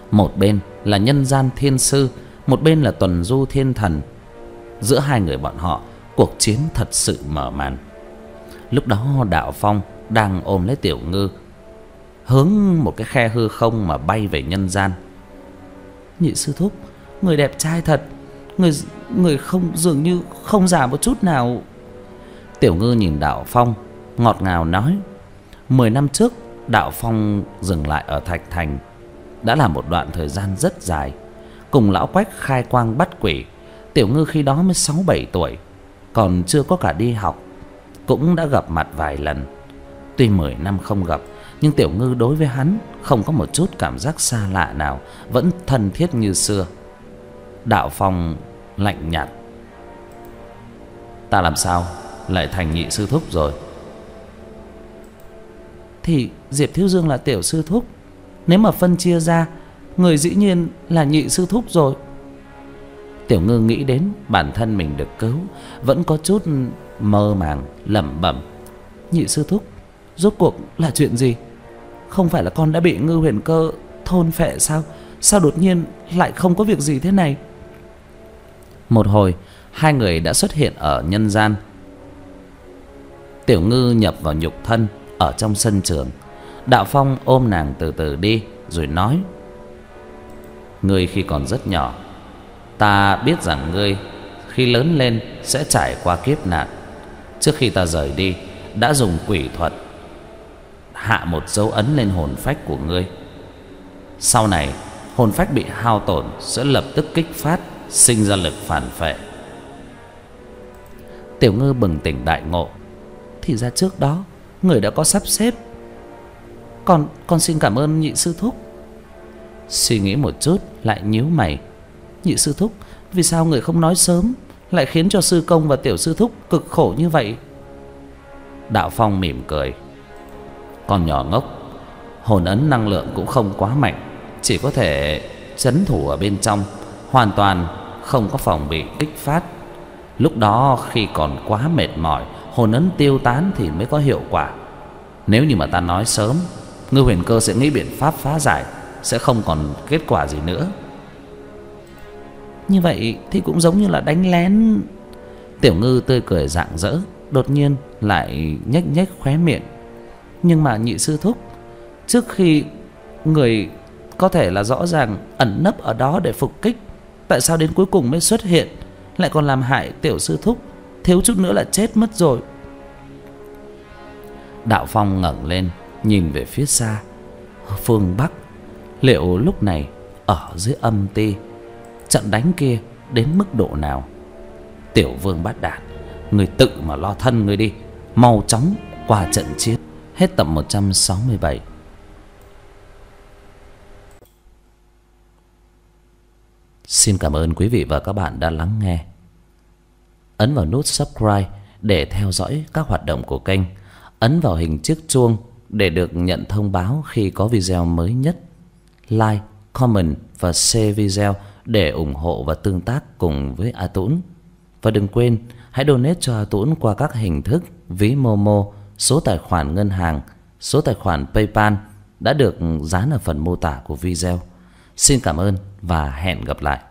Một bên là nhân gian thiên sư, một bên là tuần du thiên thần. Giữa hai người bọn họ, cuộc chiến thật sự mở màn. Lúc đó Đạo Phong đang ôm lấy Tiểu Ngư, hướng một cái khe hư không mà bay về nhân gian. Nhị sư thúc, người đẹp trai thật, người người không dường như không già một chút nào. Tiểu Ngư nhìn Đạo Phong ngọt ngào nói. Mười năm trước Đạo Phong dừng lại ở Thạch Thành đã là một đoạn thời gian rất dài. Cùng lão Quách khai quang bắt quỷ, Tiểu Ngư khi đó mới sáu bảy tuổi, còn chưa có cả đi học, cũng đã gặp mặt vài lần. Tuy mười năm không gặp, nhưng Tiểu Ngư đối với hắn không có một chút cảm giác xa lạ nào, vẫn thân thiết như xưa. Đạo Phong lạnh nhạt. Ta làm sao lại thành nhị sư thúc rồi? Thì Diệp Thiếu Dương là tiểu sư thúc, nếu mà phân chia ra, người dĩ nhiên là nhị sư thúc rồi. Tiểu Ngư nghĩ đến bản thân mình được cứu, vẫn có chút mơ màng, lẩm bẩm. Nhị sư thúc, rốt cuộc là chuyện gì? Không phải là con đã bị Ngư Huyền Cơ thôn phệ sao? Sao đột nhiên lại không có việc gì thế này? Một hồi, hai người đã xuất hiện ở nhân gian. Tiểu Ngư nhập vào nhục thân ở trong sân trường. Đạo Phong ôm nàng từ từ đi, rồi nói: Ngươi khi còn rất nhỏ, ta biết rằng ngươi khi lớn lên sẽ trải qua kiếp nạn. Trước khi ta rời đi, đã dùng quỷ thuật hạ một dấu ấn lên hồn phách của ngươi. Sau này hồn phách bị hao tổn sẽ lập tức kích phát, sinh ra lực phản phệ. Tiểu Ngư bừng tỉnh đại ngộ. Thì ra trước đó người đã có sắp xếp. Con con xin cảm ơn nhị sư thúc. Suy nghĩ một chút lại nhíu mày. Nhị sư thúc, vì sao người không nói sớm, lại khiến cho sư công và tiểu sư thúc cực khổ như vậy? Đạo Phong mỉm cười. Con nhỏ ngốc, hồn ấn năng lượng cũng không quá mạnh, chỉ có thể trấn thủ ở bên trong, hoàn toàn không có phòng bị kích phát. Lúc đó khi còn quá mệt mỏi, hồn ấn tiêu tán thì mới có hiệu quả. Nếu như mà ta nói sớm, Ngư Huyền Cơ sẽ nghĩ biện pháp phá giải, sẽ không còn kết quả gì nữa. Như vậy thì cũng giống như là đánh lén. Tiểu Ngư tươi cười rạng rỡ, đột nhiên lại nhếch nhếch khóe miệng. Nhưng mà nhị sư thúc, trước khi người có thể là rõ ràng ẩn nấp ở đó để phục kích, tại sao đến cuối cùng mới xuất hiện, lại còn làm hại tiểu sư thúc, thiếu chút nữa là chết mất rồi? Đạo Phong ngẩng lên nhìn về phía xa, phương Bắc. Liệu lúc này ở dưới âm ti, trận đánh kia đến mức độ nào? Tiểu Vương Bát Đản, người tự mà lo thân người đi, mau chóng qua trận chiến. Hết tập một trăm sáu mươi bảy. Xin cảm ơn quý vị và các bạn đã lắng nghe. Ấn vào nút subscribe để theo dõi các hoạt động của kênh. Ấn vào hình chiếc chuông để được nhận thông báo khi có video mới nhất. Like, comment và share video để ủng hộ và tương tác cùng với A Tũng. Và đừng quên hãy donate cho A Tũng qua các hình thức ví Momo, số tài khoản ngân hàng, số tài khoản PayPal đã được dán ở phần mô tả của video. Xin cảm ơn và hẹn gặp lại.